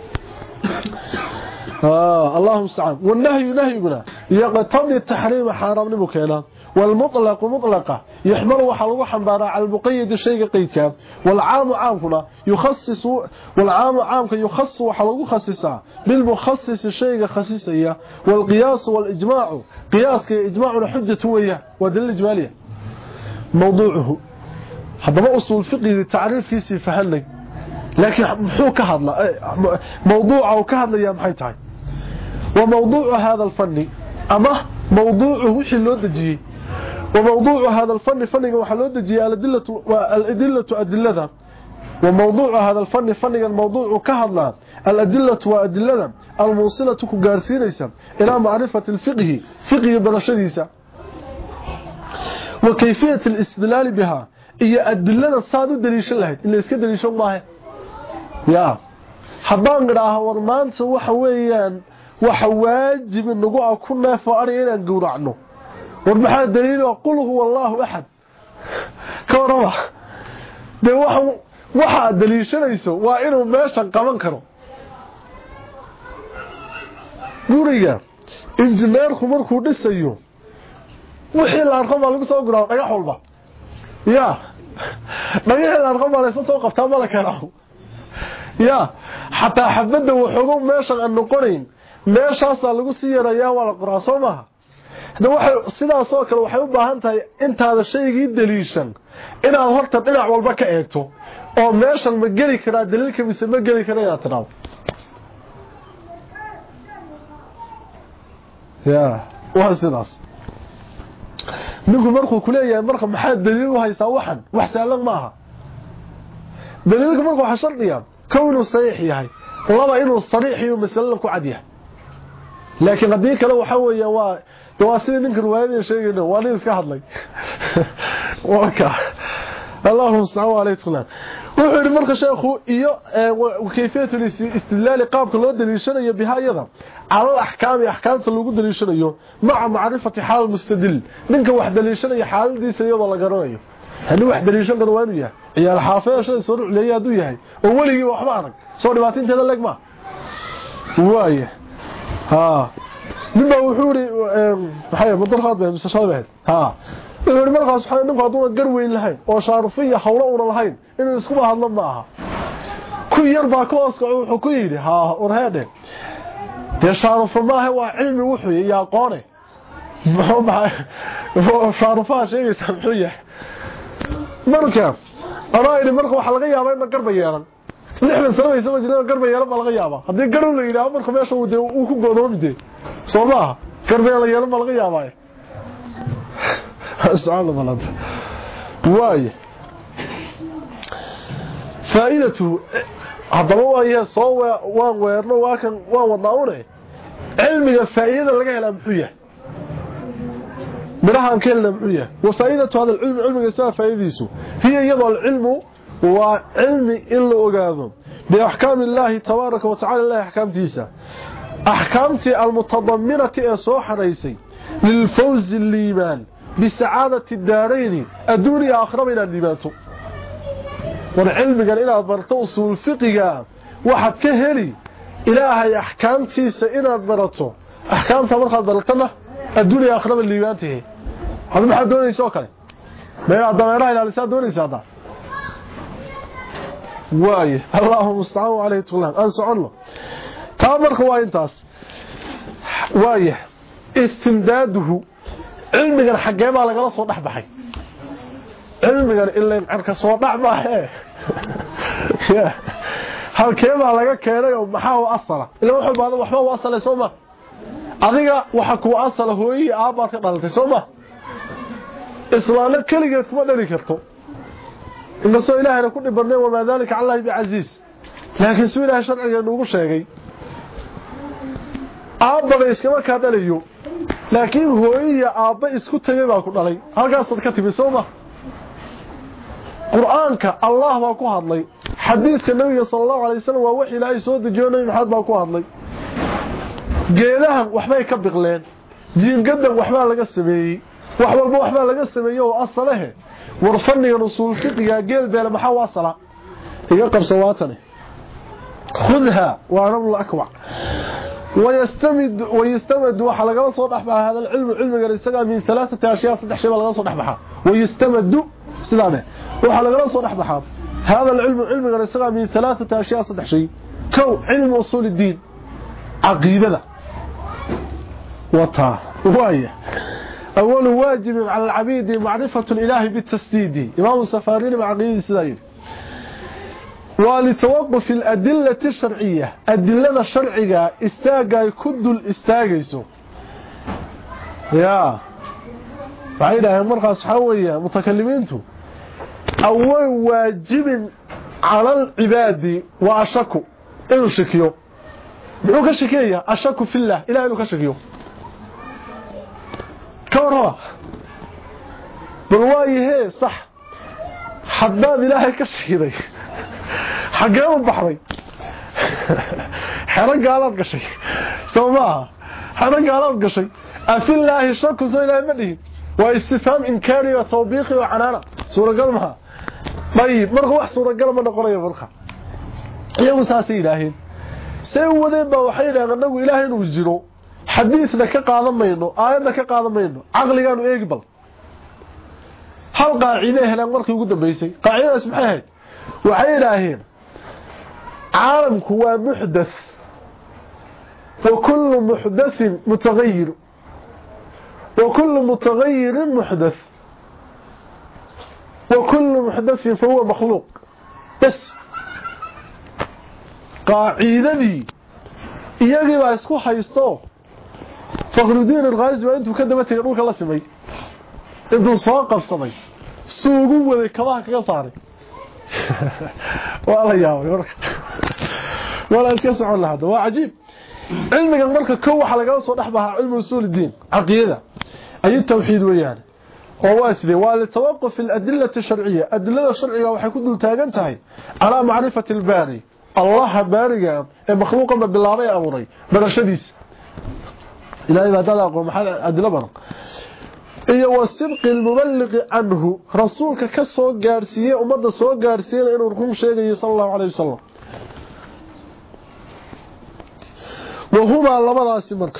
[SPEAKER 1] ah Allahu musta'an والنهي نهينا يقتضي التحريم حرامنimo keena والمطلق مطلقه يحمل waxa lagu xambaaraa al muqayyad shayga qeydka والعام عامكنا يخصص والعام عامك يخص waxa lagu khasisaa bil mukhasis shayga khasisaya والقياس والاجماع قياسك اجماعنا حجه ويا ودل اجماليه موضوعه هذا اصول فقه تعريف كيسي فهلك لكن محو كهدلا موضوعه كهدلا maxay tahay وموضوع هذا الفن اما موضوعه وحي لو دجي وموضوع هذا الفن فنيga waxa loo dajiyay al-adillatu wa al-adillatu adillada وموضوع هذا الفن فنيga الموضوع ka hadla al-adillatu wa adillada al-musilatu ku gaarsiinaysa ila ma'rifati al-fiqh fiqh barashadiisa wa kayfiyat al-istidlal biha iyo adillada saadu daliishan lahayd in la iska daliisho maaha ya hadaan qiraah war maanta waxa weeyaan waxa waajib nagu ah ku neefo inaan gowracno war maxaa daliil qul huwa Allahu ahad kooraba de waxa waxa daliishanayso waa inuu meesha qaban karo guriga injineerku markuu dhisayo wixii la arko lagu soo guraa dhagax walba ya dhagax la arko la soo qabtaa ma la keenaa ya hatta xabada wuxuu meesha aan noqonayn meeshaas lagu sii yarayaa wala quraasoomaha hada waxa sidaas oo kale waxay u baahan tahay intaada shaygii daliishan inaad horta dhinac walba ka eegto oo meeshan ma geli karaa daliilka mise ma geli karaa inaad tiraado ya waa sidaas ninku markuu ku leeyahay marka maxaa daliil u haysaa waxan wax saalan maaha daliilka markuu waxa shardiya كونه صحيح yahay laba inuu sariix iyo mas'ala ku cad yahay laakiin hadii kale waxa weeye waa tawaasida ninka riwaayada sheegayna waa nin iska hadlay waka Allahu subhanahu wa ta'ala wuxuu marka sheekhu iyo kayfiyatu istidlal qaabka loo daliishanayo bihayada ala ahkaam ahkaamta lagu daliishanayo ma'a ma'rifati hal mustadil ninka wax daliishanayo xaaladiisa iyadoo la garanayo hadii wax daliishan karo waa inuu yahay ciyaal xaafeesha soo rucleeyay adu yahay oo waligi waxba arag soo dhibaatinteeda leegma waaye ha ninba wuxuu ri waxay mudarqad baa mustashaabaad ha wuxuu markaas waxa ninku haduu gar weyn lahayn oo shaarufiya hawlo una lahayn inuu isku hadlo ma aha ku yar baa ka ooska wuxuu ku yiri ha urheede de shaarufu ma aha waa cilmi wuxuu yaa qoone ma shaarufa sheegaysa muxuu yahay marka araayna marka waxa laga yaabaa in garba yeelan lixdan sano ay soo jireen garba yeelan baa laga yaabaa hadii garow la yiraahdo marka meesha uu uu ku go'doomide Soomaa garba yeelan baa laga yaabaa su'aal balad waay faa'iidatu hadaba waaya soo waan weerno waa kan waan wadnaawne cilmiga faa'iidada laga helaa muxuu yahay mirahan كلنا معيه وفائدة هذا العلم علم يسوى فائديسه هي يضع العلم وعلم إلا أقاذم بأحكام الله تبارك وتعالى الله أحكام تيسا أحكامتي المتضمنة أصوح رئيسي للفوز الإيمان بسعادة الدارين الدنيا آخر من الدماته والعلم قال إلا برتوص الفقه واحد كهري إلهي أحكام تيسا إلا برتو أحكام تبارك برتنا الدنيا آخر من الدماته هذا ما حد دونيسو كله ما ضميرها الى لسان دونيسا هذا واي اللهم استعان عليه طلان ان سعنا تامرك waa intaas واي استمداده علميgan xagee baa laga soo dhaxbaxay cilmigan ilaa arka soo dhaxbaxay halkee baa laga keenay oo maxaa u asala ilaa wuxuu baad waxba u asalay Soomaa adiga waxa ku asala hooyi aabbaad ka dhaltay Soomaa islaana kaligeed kuma dhali karto inna soo ilaahayna ku dhibadnay wama dalika allah bi aziz laakiin soo ilaahay sharciga ugu sheegay aabba iskama ka dhaliyo laakiin hooyiya aabba isku tagay baa ku dhalay halkaas ka timi Sooma quraanka allah baa ku hadlay xadiiska nabiga sallallahu alayhi wasallam waa wax ilaahay soo dejiyay maxad baa ku hadlay geedahan waxbay ka biqleen jiingadan waxba laga sameeyay wax walba waxba laga sameeyo oo asalahe warfaniga usul fiqiga geel beel maxaa wasala iga qabsawaatani khudha wa rabul akwa ويستمد ويستمد waxa laga soo dhaxbaa hada cilmi cilmiga isaga min thalathati ashyaa saddex shay laga soo dhaxbaa ويستمد sidaane waxa laga soo dhaxbaa hada cilmi cilmiga isaga min thalathati ashyaa saddex shay kow cilmu usul diin aqeedada wata waaya أول واجب على العبيد معرفة الإله بالتسديد إمام السفارين مع عقيدة سدايد ولتوقف الأدلة الشرعية الأدلة الشرعية استاقى كد الاستاقيسو يا بعيدة يا مرقى صحوية متكلمينتو أول واجب على العباد وأشكوا إنه شكيو بلوك الشكية أشكوا في الله إله إنه كشكيو كورها بالواي هي صح حداد إلهي كشكيدي حقاهم بحري حرق قالت قشي سوماها حرق قالت قشي أفي الله الشك زي لا يمنه واستفهام إنكاري وتوبيخي وعنانا سورة قلمها طيب مرخوا واحد سورة قلمها نقرأي فرخة يا مساسي إلهي سيوه ذنبا وحيدا غنقوا إلهي نوجروا حديثنا كقاضم مينو آياتنا كقاضم مينو عقلي قالوا يقبل هل قاعدة هنا مرخي وقدم بيسي قاعدة اسمحيها وحيداهين عالمك هو محدث وكل محدث متغير وكل متغير محدث وكل محدث فهو مخلوق بس قاعدتي iyagii baa isku haysto Fakhruddin al-Ghazi waa intuu ka daba tagay dhulka la simay intuu soo qabsaday suugu waday kabaha kaga saaray wala yaabay marka wala iska socon lahada waa ajiib cilmigan marka koow waxa laga soo dhaxbaha cilmu usul diin aqeeda ay tawxiid weeyaan oo waasli waa la tawaqquf al-adilla ash-shar'iyya adillada sharciga waxay ku dul taagan tahay ala ma'rifati al-bari الله بارغا مخلوقا بالله امري برشديس الى اذا تلاقوا محل ادله بر iyo wasibq al-muballigh anhu rasuulka ka soo gaarsiiyay umada soo gaarsiiyay inuu rukun sheegayo sallallahu alayhi wasallam وهما labadaas marka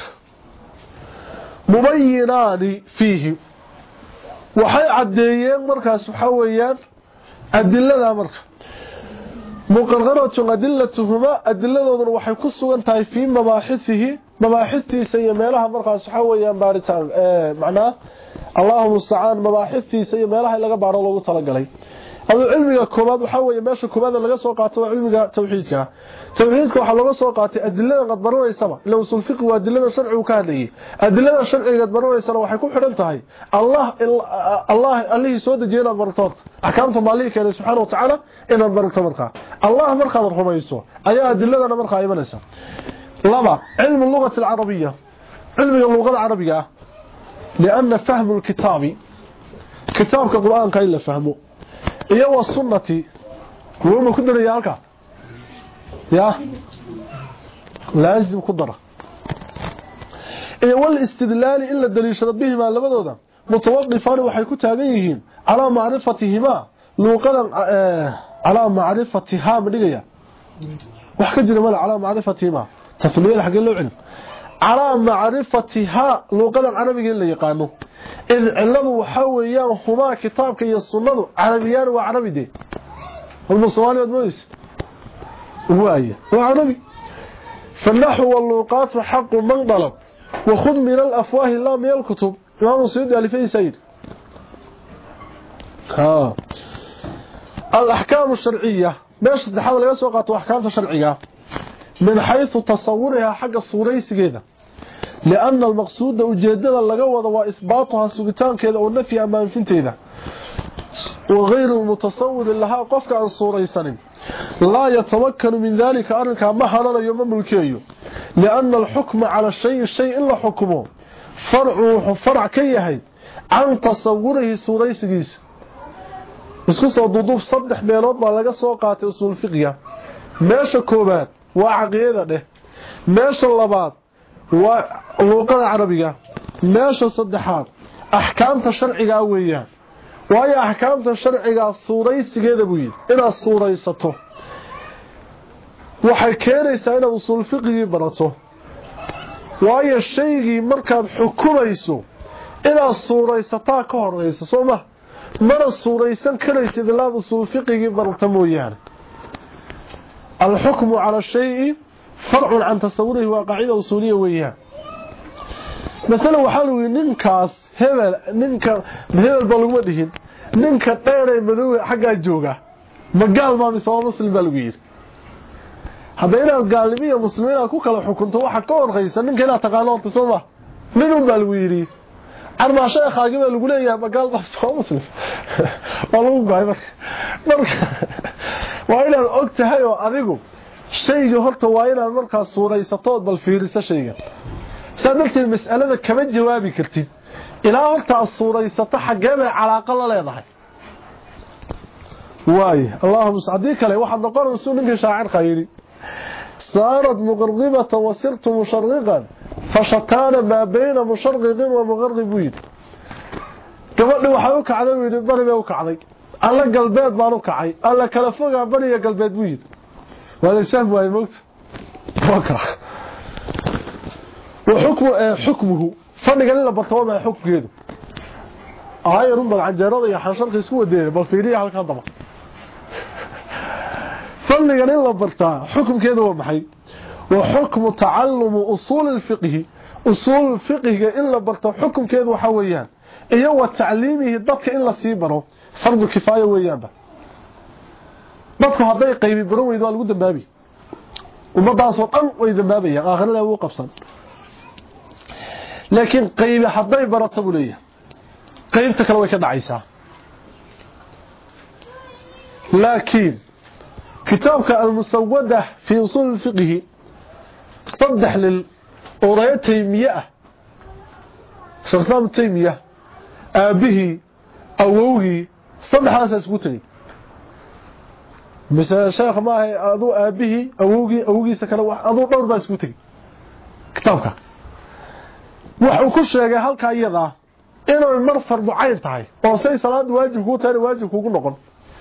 [SPEAKER 1] mubayyinani fihi waxay cadeeyeen markaas waxa weeyaan adillada marka مقررة أدلتهما أدلتهما waxay ku sugan tahay fi mabaaxithihi mabaaxithiisa iyo meelaha markaas waxa weeyaan baaritaan ee macna Allahu musta'an mabaaxithiisa iyo meelaha laga baaro loogu talagalay hada cilmiga koobaad waxa weeye meesha koobaad laga soo qaato waa cilmiga tawxiidka tawxiidka waxa laga soo qaatay adillada qad baranaysa ila usul fiqh waa adillada sharciga ka hadlayay adillada sharciga qad baranaysa waxay ku xiran tahay Allah Allah allihi soo dajiyana bartood ahkaamta maalika subhanahu wa ta'ala ina barto marka Allah marka rumayso ayaa adilladana marka imanaysa laba cilmu lughati al-arabiyya cilmiga lughada arabiga لأن فهم الكتاب كتاب القرآن كاين لا فهمه iyo waa sunnati wuu ku daray halka ya laazim ku dara iyo wal istidlal illa daliishada bihima labadooda mutawaqqifan waxay ku taagan yihiin ala ma'rifatihima luqadan ala ma'rifatiha madhigaya wax ka jira mal ala ma'rifatihima tasmiil xaq loo cilm ala ma'rifatiha luqadan carabiga la yaqaano إذ علمه وحويان هما كتابك يصنده عربيان وعربي دي المصواني والمويس هو أيه هو عربي فالنحو واللوقات حق من ضلب وخذ من الأفواه الله من الكتب إمام السيد ألفين سيد ها الأحكام الشرعية باش تحاول يسوقات وأحكام الشرعية من حيث تصورها حق الصوريس كده لأن المقصود وجدد لغا ودا وا اثباتها سوغتان كده او نفي امان فينتيده وغير المتصور لها قفك عن صوريسن لا يتمكن من ذلك أرنك ما حلال يوم ملكيه لأن الحكم على الشيء الشيء إلا حكمه فرع فرع كيهي عن تصوره صوريسيس اسكو سو دودوب صدح meelood baa laga soo qaatay usul fiqiga meesha koobaad waa aqeeda dheh meesha labaad waa luqada carabiga meesha saddexaad ahkaamta sharciga weeyaan waayo ahkaamta sharciga suuraysigeeda buu yiri ina suuraysato waxay keenaysaa inaad usul fiqigi barato waayo shaygii markaad xukumayso inaad suuraysataa ka horeyso sooma mana suuraysan karaysid ilaad usul fiqigi barata mooyaan الحكم على الشيء فرع عن تصوره وقاعده اصوليه وياه مثلا وحالو نينكاس هبل نينكا هبل baluma dhihin ninka dheeray madow xaga jooga magaal ma misoo muslim balwiir habeena gaalimiya muslimiina ku kala xukunto waxa ka horeysa ninka ila taqaano tasawba minuu balwiiri arma sheekhaagi baa lagu leeyahay magaal ma soo muslim waluu gaay marka waa inaad ogtahay oo adigu shayga horta waa inaad markaas suuraysato bal fiiriso shayga sababtii mas'alada kama jawaabi kartid ilaa horta suuraysato xageebay calaaqa la leedahay waay allahumma sa'di kale waxa noqon sunnada shaacir khayri صارت مغربة وصرت مشرقا فشتان ما بين مشرق ومغربين gabadhu waxa u kacday wiil bari bay u kacday alla galbeed baan u kacay alla kala foga bariga galbeed buu yiri wala shaab way moogta fakra wa hukmu hukmuhu fadhigan la barto ma xukmeedu aayarun bal canjeerada iyo xansharka isku wadeeyay bal fiiriya halka daba fadhigan la barta xukmeedu waa maxay wa hukmu ta'allum usul al-fiqh usul fiqiga in la barto xukunkeedu waxa weeyaan iyo wa tacliimihi dadka in la sii baro fardu kifaaya weeyaanba dadku haday qaybi baran weydo lagu dambaabi ummadaas oo dhan way dambaabayaan aakhirada uu qabsan laakiin qaybi haday barato buleeyahay qaybta kale way ka dhacaysaa laakiin kitaabka al-musawwada fi usul fiqhi صدح للأوراية تيمية شخصان تيمية أبيه أووه صدح هذا اسكوتني مثلا شيخ ما أضو أبيه أووه أووه سكنوا أضو دور با اسكوتني كتابك وحو كل شيء هلك أيضا إنه المر فرض عين تاعي oo say salaad waajib ku tahay waajib kugu noqon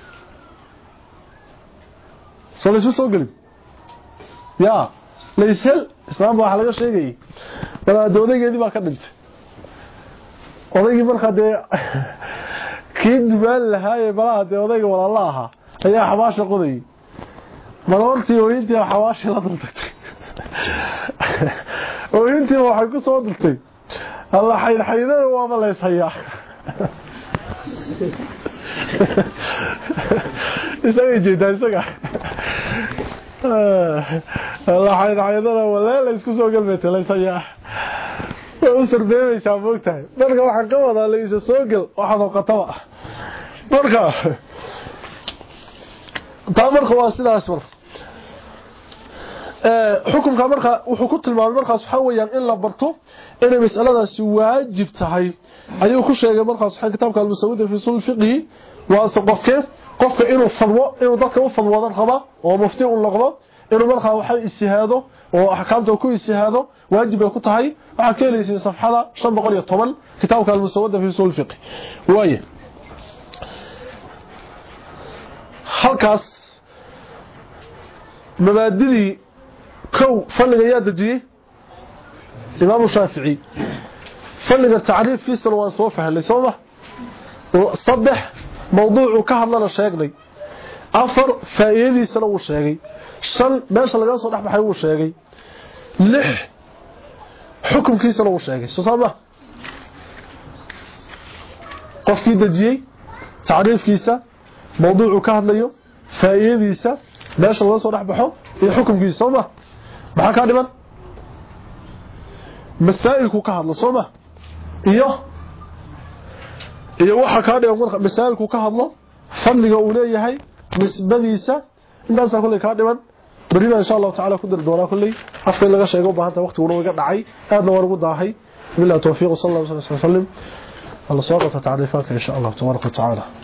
[SPEAKER 1] salaad soo galin ya leysel islaam waxa laga sheegay balaadoodegeedii baa ka dhintay odaygii marka de kii dubaal lahaay balaade odayga walaala aha ayaa xabaasha qoday marortii oo intii xawaasha la dultay oo intii waxa ku soo dultay Allah xayr xaydana waa ma leysaya isaga jeedaa isaga الله حيد حيدنا ولا لا isku soo galmeetay leysaya oo sarbeeyaysa moogtahay marka waxa ka wada leeysa soo gal waxa qataba marka tamarka waa sidaas mar ee xukunka marka wuxuu ku tilmaamay markaas waxa weeyaan in la barto inay mas'aladaasi waajib tahay ayuu ku sheegay markaas waxa kitaabka al-musawwid fi usul fiqhi waa qofka qofka inuu fadwo inuu dadka u fadwado qaba oo mufti uu noqdo inuu marka waxa istihaado oo ahkaamta ku istihaado waajib ay ku tahay waxa ka leeyay safxada shan boqol iyo toban kitaabka al-musawwid fi usul fiqhi waaye halkaas mabaadii kow faliga yaa dajiyay imaam shaafici faliga taariif fi salwan soo fahlay sooma saddex mawduucu ka hadlana sheegnay afar faa'iidadiisana uu sheegay shan meesha laga soo dhaxbaxay uu sheegay lix xukunkiisana uu sheegay soo saama qofkii dajiyay taariifkiisa mawduucu ka hadlayo faa'iidadiisa meesha laga soo dhaxbaxo iyo xukunkiisa sooma maxaa ka dhiman masaa'ilku ka hadlo sooma iyo iyo waxa ka dhiman marka masaa'ilku ka hadlo fadliga uu leeyahay nisbadiisa intaas kulli ka dhiman barina insha Allah ta'ala ku dar doona kulli afka laga sheego baahanta waqtigu iga dhacay aadna war ugu daahay billahi tawfiiq sallallahu alayhi wa sallam Allah soo qabta taariifaadka insha Allah tabaaraka ta'ala